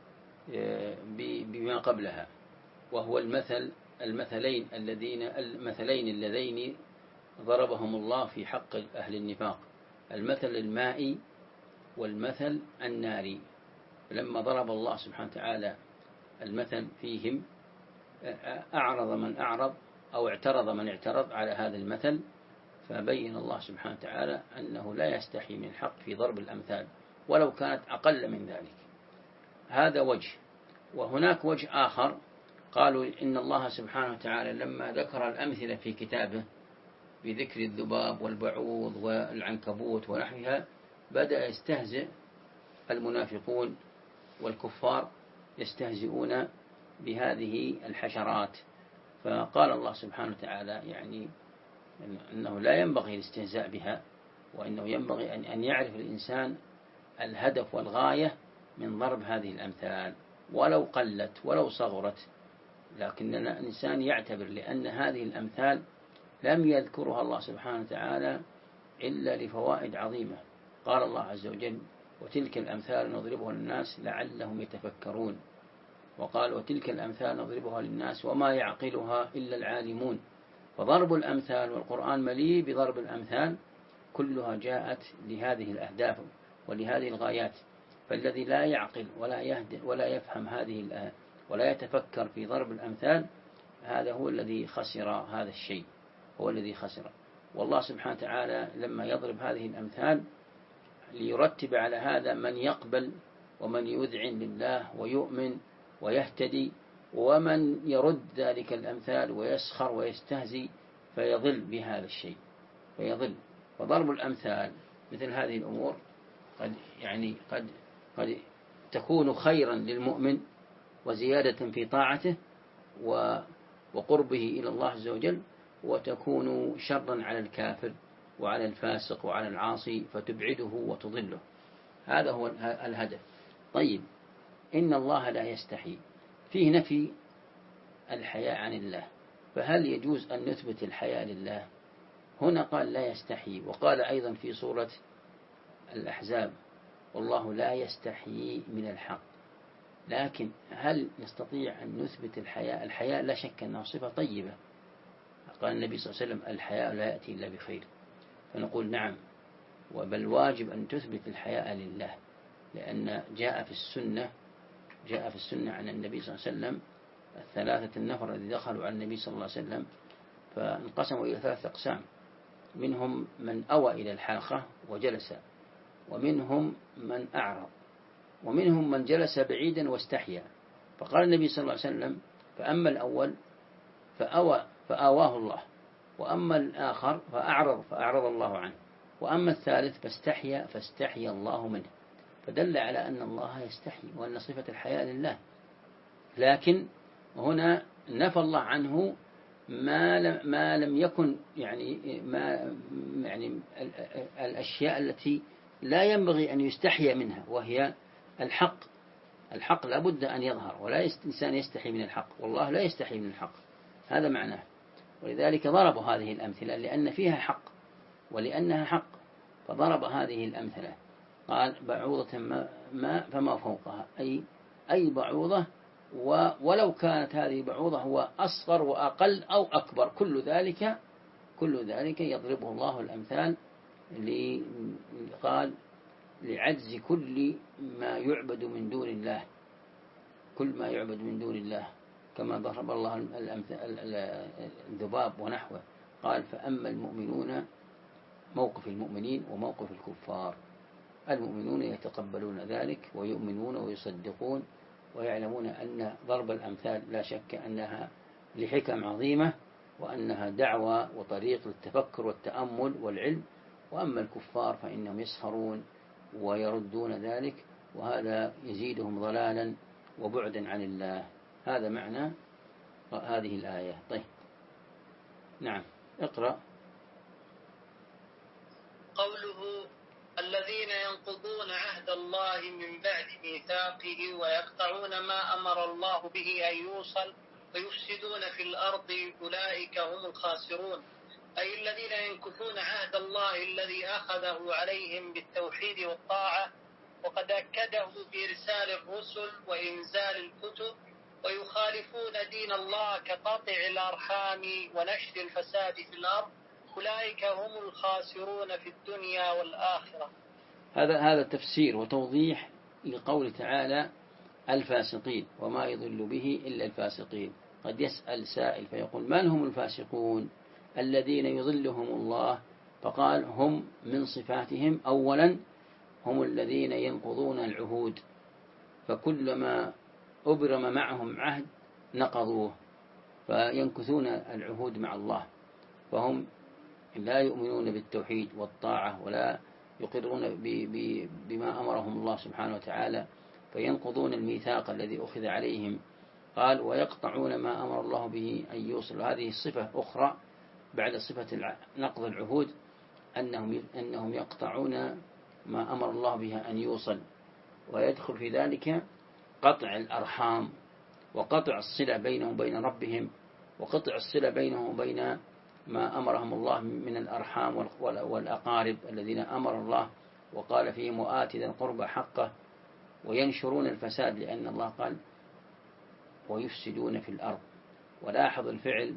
بما قبلها، وهو المثلين اللذين ضربهم الله في حق أهل النفاق، المثل المائي والمثل الناري. لما ضرب الله سبحانه وتعالى المثل فيهم أعرض من أعرض أو اعترض من اعترض على هذا المثل، فبين الله سبحانه وتعالى أنه لا يستحي من الحق في ضرب الأمثال ولو كانت أقل من ذلك. هذا وجه. وهناك وجه آخر، قالوا إن الله سبحانه وتعالى لما ذكر الأمثلة في كتابه بذكر الذباب والبعوض والعنكبوت ونحوها، بدأ يستهزئ المنافقون والكفار، يستهزئون بهذه الحشرات. فقال الله سبحانه وتعالى يعني أنه لا ينبغي الاستهزاء بها، وأنه ينبغي أن يعرف الإنسان الهدف والغاية من ضرب هذه الأمثال، ولو قلت ولو صغرت، لكن الإنسان يعتبر، لأن هذه الأمثال لم يذكرها الله سبحانه وتعالى إلا لفوائد عظيمة. قال الله عز وجل: وتلك الأمثال نضربها للناس لعلهم يتفكرون. وقال: وتلك الأمثال نضربها للناس وما يعقلها إلا العالمون. فضرب الأمثال، والقرآن مليء بضرب الأمثال، كلها جاءت لهذه الأهداف ولهذه الغايات. فالذي لا يعقل ولا يهدئ ولا يفهم هذه ولا يتفكر في ضرب الأمثال، هذا هو الذي خسر هذا الشيء، هو الذي خسر. والله سبحانه وتعالى لما يضرب هذه الأمثال ليرتب على هذا من يقبل ومن يذعن لله ويؤمن ويهتدي، ومن يرد ذلك الأمثال ويسخر ويستهزي فيضل بهذا الشيء، فيضل. فضرب الأمثال مثل هذه الأمور قد تكون خيرا للمؤمن وزيادة في طاعته وقربه إلى الله عز وجل، وتكون شرا على الكافر وعلى الفاسق وعلى العاصي فتبعده وتضله. هذا هو الهدف. طيب، إن الله لا يستحي، فيه نفي الحياء عن الله، فهل يجوز أن نثبت الحياء لله؟ هنا قال لا يستحي، وقال أيضا في سورة الأحزاب: والله لا يستحي من الحق. لكن هل نستطيع أن نثبت الحياء؟ الحياء لا شك أنه صفة طيبة، قال النبي صلى الله عليه وسلم الحياء لا يأتي إلا بخير، فنقول نعم، وبل واجب أن تثبت الحياء لله، لأن جاء في السنة عن النبي صلى الله عليه وسلم الثلاثة النفر الذي دخلوا على النبي صلى الله عليه وسلم فانقسموا إلى 3 أقسام، منهم من أوى إلى الحلقة وجلس، ومنهم من أعرض، ومنهم من جلس بعيدا واستحيا. فقال النبي صلى الله عليه وسلم فأما الأول فآواه الله، وأما الآخر فأعرض الله عنه، وأما الثالث فاستحيا الله منه، فدل على أن الله يستحي وأن صفة الحياء لله. لكن هنا نفى الله عنه ما لم يكن يعني الأشياء التي لا ينبغي أن يستحي منها، وهي الحق لابد أن يظهر، ولا إنسان يستحي من الحق، والله لا يستحي من الحق، هذا معناه. ولذلك ضربوا هذه الأمثلة لأن فيها حق ولأنها حق، فضرب هذه الأمثلة، قال بعوضة ما فما فوقها، أي بعوضة، ولو كانت هذه بعوضة هو أصغر وأقل أو أكبر، كل ذلك يضربه الله الأمثال، قال لعجز كل ما يعبد من دون الله، كل ما يعبد من دون الله، كما ضرب الله الذباب ونحوه. قال فأما المؤمنون، موقف المؤمنين وموقف الكفار، المؤمنون يتقبلون ذلك ويؤمنون ويصدقون ويعلمون أن ضرب الأمثال لا شك أنها لحكم عظيمة، وأنها دعوة وطريق للتفكر والتأمل والعلم. وأما الكفار فإنهم يسخرون ويردون ذلك، وهذا يزيدهم ضلالا وبعدا عن الله. هذا معنى هذه الآية. طيب نعم، اقرأ. قوله الذين ينقضون عهد الله من بعد ميثاقه ويقطعون ما أمر الله به أن يوصل ويفسدون في الأرض أولئك هم الخاسرون، أي الذين ينكثون عهد الله الذي أخذه عليهم بالتوحيد والطاعة، وقد أكده بإرسال الرسل وإنزال الكتب، ويخالفون دين الله كقطع الأرحام ونشر الفساد في الأرض، أولئك هم الخاسرون في الدنيا والآخرة. هذا تفسير وتوضيح لقول تعالى الفاسقين، وما يضل به إلا الفاسقين. قد يسأل سائل فيقول من هم الفاسقون الذين يضلهم الله؟ فقال هم من صفاتهم أولا هم الذين ينقضون العهود، فكلما أبرم معهم عهد نقضوه، فينكثون العهود مع الله، فهم لا يؤمنون بالتوحيد والطاعة ولا يقرون بما أمرهم الله سبحانه وتعالى، فينقضون الميثاق الذي أخذ عليهم. قال ويقطعون ما أمر الله به أن يوصل. هذه الصفة أخرى بعد صفة نقض العهود، أنهم يقطعون ما أمر الله به أن يوصل، ويدخل في ذلك قطع الأرحام وقطع الصلة بينهم وبين ربهم، وقطع الصلة بينهم وبين ما أمرهم الله من الأرحام والأقارب الذين أمر الله وقال فيهم وآت ذا القربى حقه، وينشرون الفساد لأن الله قال ويفسدون في الأرض. ولاحظ الفعل،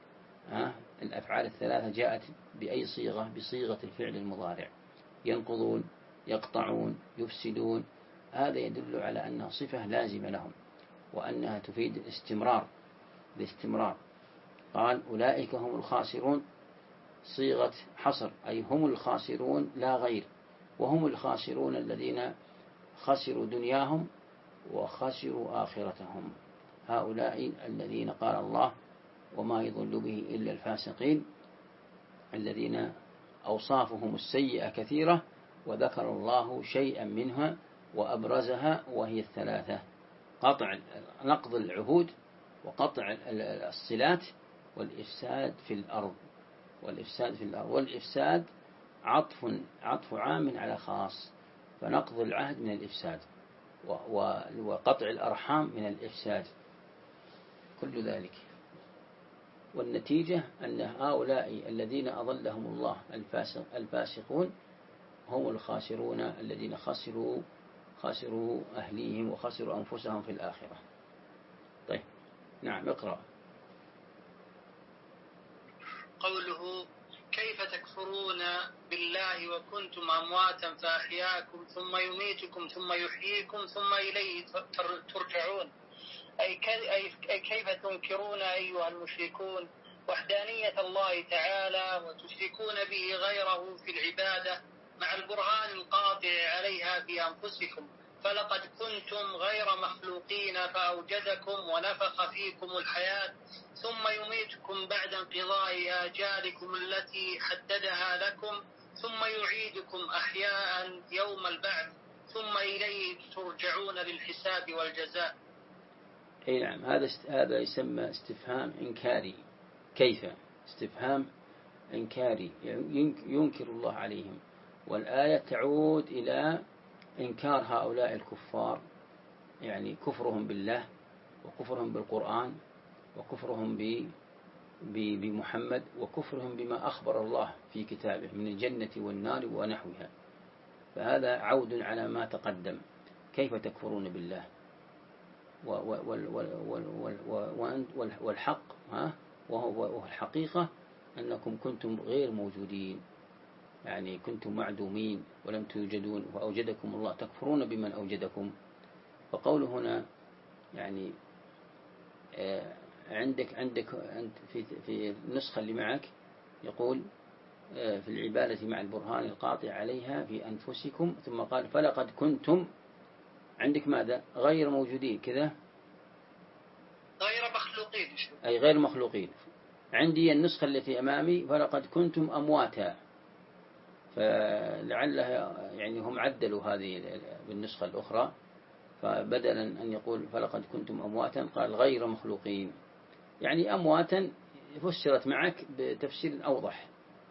الأفعال الثلاثة جاءت بأي صيغة؟ بصيغة الفعل المضارع، ينقضون، يقطعون، يفسدون. هذا يدل على أنها صفة لازمة لهم وأنها تفيد الاستمرار. قال أولئك هم الخاسرون، صيغة حصر، أي هم الخاسرون لا غير، وهم الخاسرون الذين خسروا دنياهم وخسروا آخرتهم. هؤلاء الذين قال الله وما يضل به إلا الفاسقين، الذين أوصافهم السيئة كثيرة، وذكر الله شيئا منها وأبرزها، وهي الثلاثة: نقض العهود، وقطع الصلات، والإفساد في الأرض. والإفساد عطف عام على خاص، فنقض العهد من الإفساد، وقطع الأرحام من الإفساد، كل ذلك. والنتيجة أن هؤلاء الذين أضلهم الله الفاسقون هم الخاسرون الذين خسروا خسروا أهليهم وخسروا أنفسهم في الآخرة. طيب نعم اقرأ. قوله كيف تكفرون بالله وكنتم أمواتا فأحياكم ثم يميتكم ثم يحييكم ثم إليه ترجعون، أي كيف تنكرون أيها المشركون وحدانية الله تعالى وتشركون به غيره في العبادة مع البرهان القاطع عليها في أنفسكم، فلقد كنتم غير مخلوقين فأوجدكم ونفخ فيكم الحياة ثم يميتكم بعد انقضاء آجالكم التي حددها لكم ثم يعيدكم أحياء يوم البعث ثم إليه ترجعون للحساب والجزاء. أي نعم، هذا يسمى استفهام إنكاري. كيف؟ استفهام إنكاري، ينكر الله عليهم، والآية تعود إلى إنكار هؤلاء الكفار، يعني كفرهم بالله وكفرهم بالقرآن وكفرهم بمحمد وكفرهم بما أخبر الله في كتابه من الجنة والنار ونحوها. فهذا عود على ما تقدم. كيف تكفرون بالله والحق وهو الحقيقة أنكم كنتم غير موجودين، يعني كنتم معدومين ولم توجدون وأوجدكم الله، تكفرون بمن أوجدكم. فقوله هنا يعني عندك في النسخة اللي معك يقول في العبادة مع البرهان القاطع عليها في أنفسكم، ثم قال فلقد كنتم عندك ماذا؟ غير موجودين كذا، غير مخلوقين، أي غير مخلوقين. عندي النسخة التي أمامي فلقد كنتم أمواتا، فلعلها يعني هم عدلوا هذه بالنسخة الأخرى، فبدلا أن يقول فلقد كنتم أمواتا قال غير مخلوقين، يعني أمواتا فسرت معك بتفسير أوضح.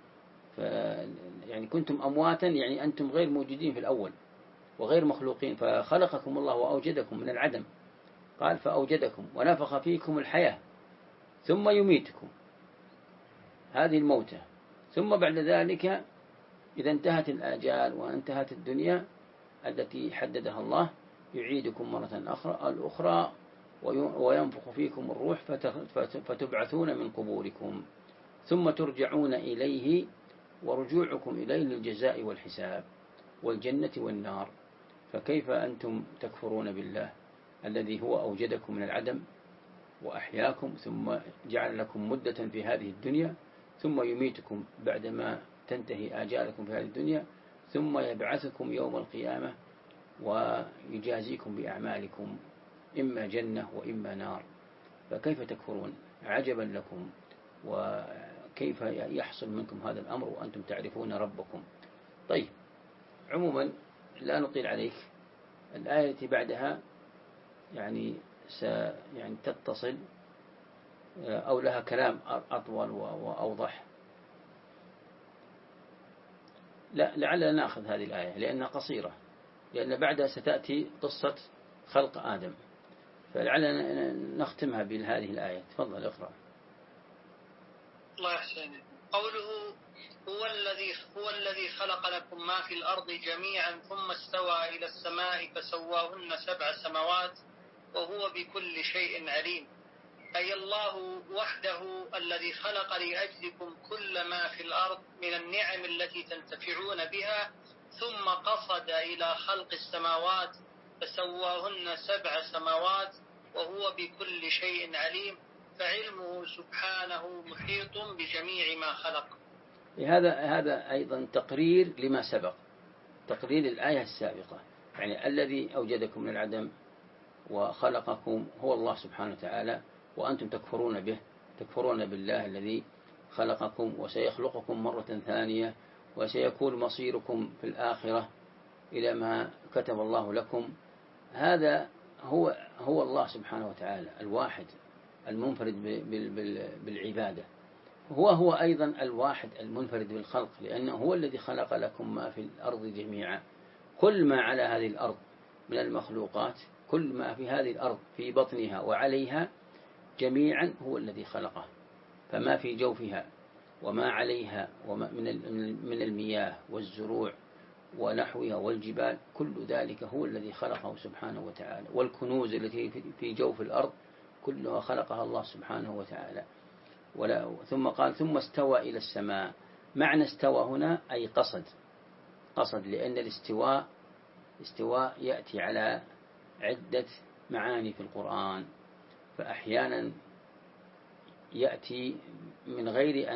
يعني كنتم أمواتا يعني أنتم غير موجودين في الأول وغير مخلوقين، فخلقكم الله وأوجدكم من العدم، قال فأوجدكم ونفخ فيكم الحياة ثم يميتكم، هذه الموتة، ثم بعد ذلك إذا انتهت الآجال وانتهت الدنيا التي حددها الله يعيدكم مرة أخرى وينفخ فيكم الروح فتبعثون من قبوركم ثم ترجعون إليه، ورجوعكم إليه للجزاء والحساب والجنة والنار. فكيف أنتم تكفرون بالله الذي هو أوجدكم من العدم وأحياكم ثم جعل لكم مدة في هذه الدنيا ثم يميتكم بعدما تنتهي آجالكم في هذه الدنيا ثم يبعثكم يوم القيامة ويجازيكم بأعمالكم إما جنة وإما نار. فكيف تكفرون؟ عجبا لكم، وكيف يحصل منكم هذا الأمر وأنتم تعرفون ربكم. طيب عموما لا نطيل عليك، الآية التي بعدها يعني يعني تتصل أو لها كلام أطول وأوضح. لا، لعلنا نأخذ هذه الآية لأنها قصيرة، لأن بعدها ستأتي قصة خلق آدم، فلعلنا نختمها بهذه الآية. تفضل اقرأ. الله يحسن. قوله هو الذي خلق لكم ما في الأرض جميعا ثم استوى إلى السماء فسواهن 7 سماوات وهو بكل شيء عليم، أي الله وحده الذي خلق لأجلكم كل ما في الأرض من النعم التي تنتفعون بها، ثم قصد إلى خلق السماوات فسواهن 7 سماوات وهو بكل شيء عليم، فعلمه سبحانه محيط بجميع ما خلق. هذا أيضا تقرير لما سبق، تقرير الآية السابقة، يعني الذي أوجدكم من العدم وخلقكم هو الله سبحانه وتعالى، وأنتم تكفرون به، تكفرون بالله الذي خلقكم وسيخلقكم مرة ثانية وسيكون مصيركم في الآخرة إلى ما كتب الله لكم. هذا هو الله سبحانه وتعالى الواحد المنفرد بالعبادة، هو أيضا الواحد المنفرد بالخلق، لأنه هو الذي خلق لكم ما في الأرض جميعا. كل ما على هذه الأرض من المخلوقات، كل ما في هذه الأرض في بطنها وعليها جميعا هو الذي خلقه، فما في جوفها وما عليها من المياه والزروع ونحوها والجبال، كل ذلك هو الذي خلقه سبحانه وتعالى، والكنوز التي في جوف الأرض كلها خلقها الله سبحانه وتعالى. ثم قال ثم استوى إلى السماء. معنى استوى هنا أي قصد، لأن الاستواء يأتي على عدة معاني في القرآن، فأحيانا يأتي من غير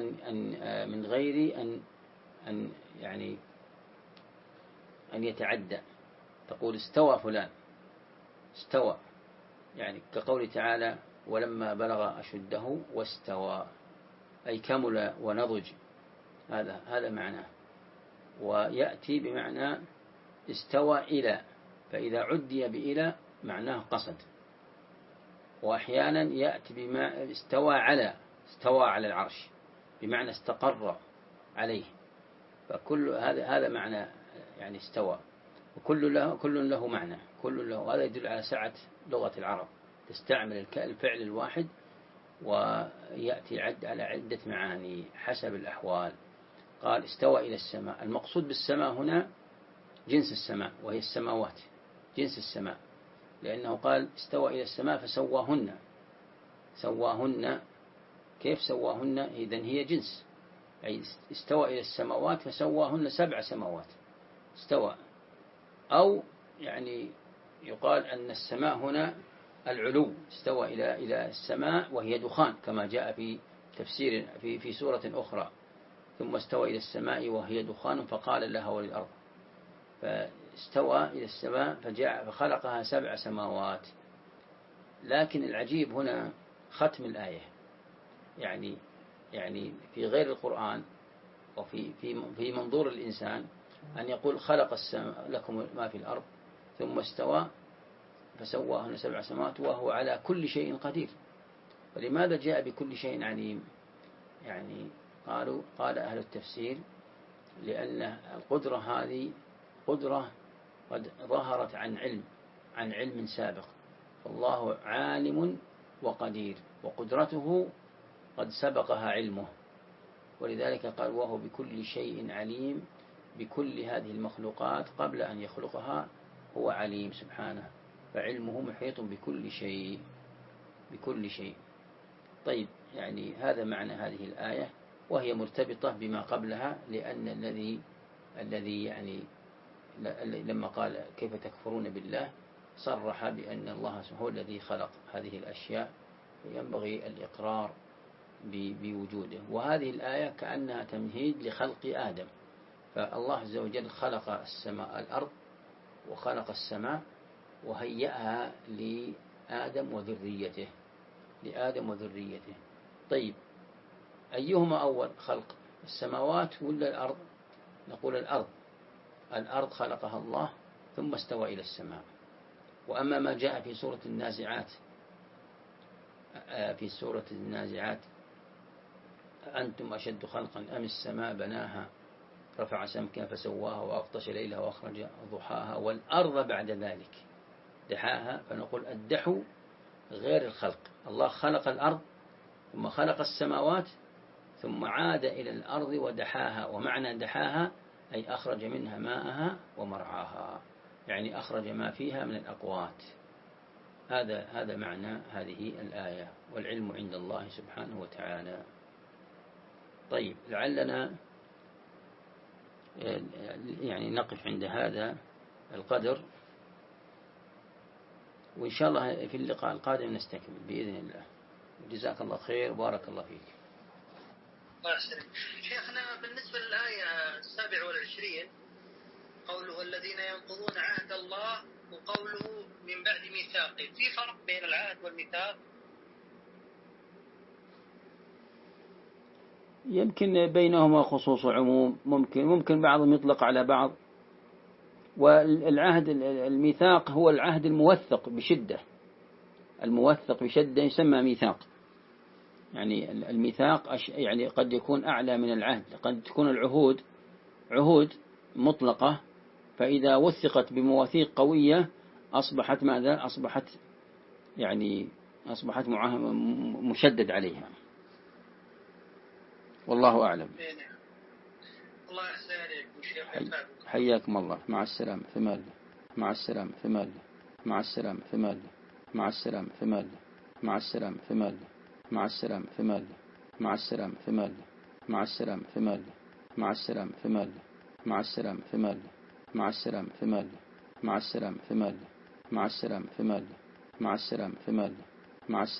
أن يعني أن يتعدى. تقول استوى فلان، استوى، يعني كقول تعالى ولما بلغ أشده واستوى، أي كمل ونضج، هذا معناه. ويأتي بمعنى استوى إلى، فإذا عدي بإلى معناه قصد. وأحيانا يأتي بما استوى على العرش، بمعنى استقر عليه. فكل هذا معنى يعني استوى، وكل له معنى، هذا يدل على سعة لغة العرب، تستعمل الفعل الواحد ويأتي على عدة معاني حسب الأحوال. قال استوى إلى السماء. المقصود بالسماء هنا جنس السماء، وهي السماوات، جنس السماء، لأنه قال استوى إلى السماء فسواهن. كيف سواهن؟ إذن هي جنس، أي استوى إلى السماوات فسواهن 7 سماوات استوى. أو يعني يقال أن السماء هنا العلو، استوى إلى السماء وهي دخان، كما جاء في تفسير في سورة أخرى، ثم استوى إلى السماء وهي دخان فقال لها وللأرض. فاستوى إلى السماء فخلقها 7 سماوات. لكن العجيب هنا ختم الآية، يعني في غير القرآن وفي منظور الإنسان أن يقول خلق السماء لكم ما في الأرض ثم استوى فسواهن 7 سماوات وهو على كل شيء قدير. ولماذا جاء بكل شيء عليم؟ يعني قال أهل التفسير لأن القدرة هذه قدرة قد ظهرت عن علم سابق، فالله عالم وقدير، وقدرته قد سبقها علمه، ولذلك قال وهو بكل شيء عليم، بكل هذه المخلوقات قبل أن يخلقها هو عليم سبحانه، فعلمه محيط بكل شيء. طيب، يعني هذا معنى هذه الآية، وهي مرتبطة بما قبلها، لأن الذي يعني لما قال كيف تكفرون بالله صرح بأن الله هو الذي خلق هذه الأشياء، وينبغي الإقرار بوجوده. وهذه الآية كأنها تمهيد لخلق آدم، فالله عز وجل خلق الأرض وخلق السماء وهيأها لآدم وذريته. طيب، أيهما أول خلق، السماوات ولا الأرض؟ نقول الأرض خلقها الله ثم استوى إلى السماء. وأما ما جاء في سورة النازعات أنتم أشد خلقا أم السماء بناها رفع سمكها فسواها وأغطش ليلها وأخرج ضحاها والأرض بعد ذلك دحاها. فنقول الدحو غير الخلق، الله خلق الأرض ثم خلق السماوات ثم عاد إلى الأرض ودحاها. ومعنى دحاها أي أخرج منها ماءها ومرعاها، يعني أخرج ما فيها من الأقوات. هذا معنى هذه الآية، والعلم عند الله سبحانه وتعالى. طيب، لعلنا يعني نقف عند هذا القدر، وإن شاء الله في اللقاء القادم نستكمل بإذن الله. جزاك الله خير وبارك الله فيك. الله يسلمك. شيخنا، بالنسبة للآية 27 قوله الذين ينقضون عهد الله وقوله من بعد ميثاقه، في فرق بين العهد والميثاق؟ يمكن بينهما خصوص وعموم، ممكن بعضهم يطلق على بعض. والعهد الميثاق هو العهد الموثق بشدة يسمى ميثاق. يعني الميثاق يعني قد يكون أعلى من العهد، قد تكون العهود عهود مطلقة، فإذا وثقت بمواثيق قوية أصبحت ماذا؟ أصبحت مشدد عليها، والله أعلم. الله يحسن عليكم شيخ. حياكم الله. مع السلامة في مال. مع السلامة في مال. مع السلامة في مال. مع السلامة في مال. مع السلامة في مال. مع السلامة في مال. مع السلامة في مال. مع السلامة في مال. مع السلامة في مال. مع السلامة في مال. مع السلامة في مال. مع السلامة في مال. مع السلامة في مال. مع السلامة في مال. مع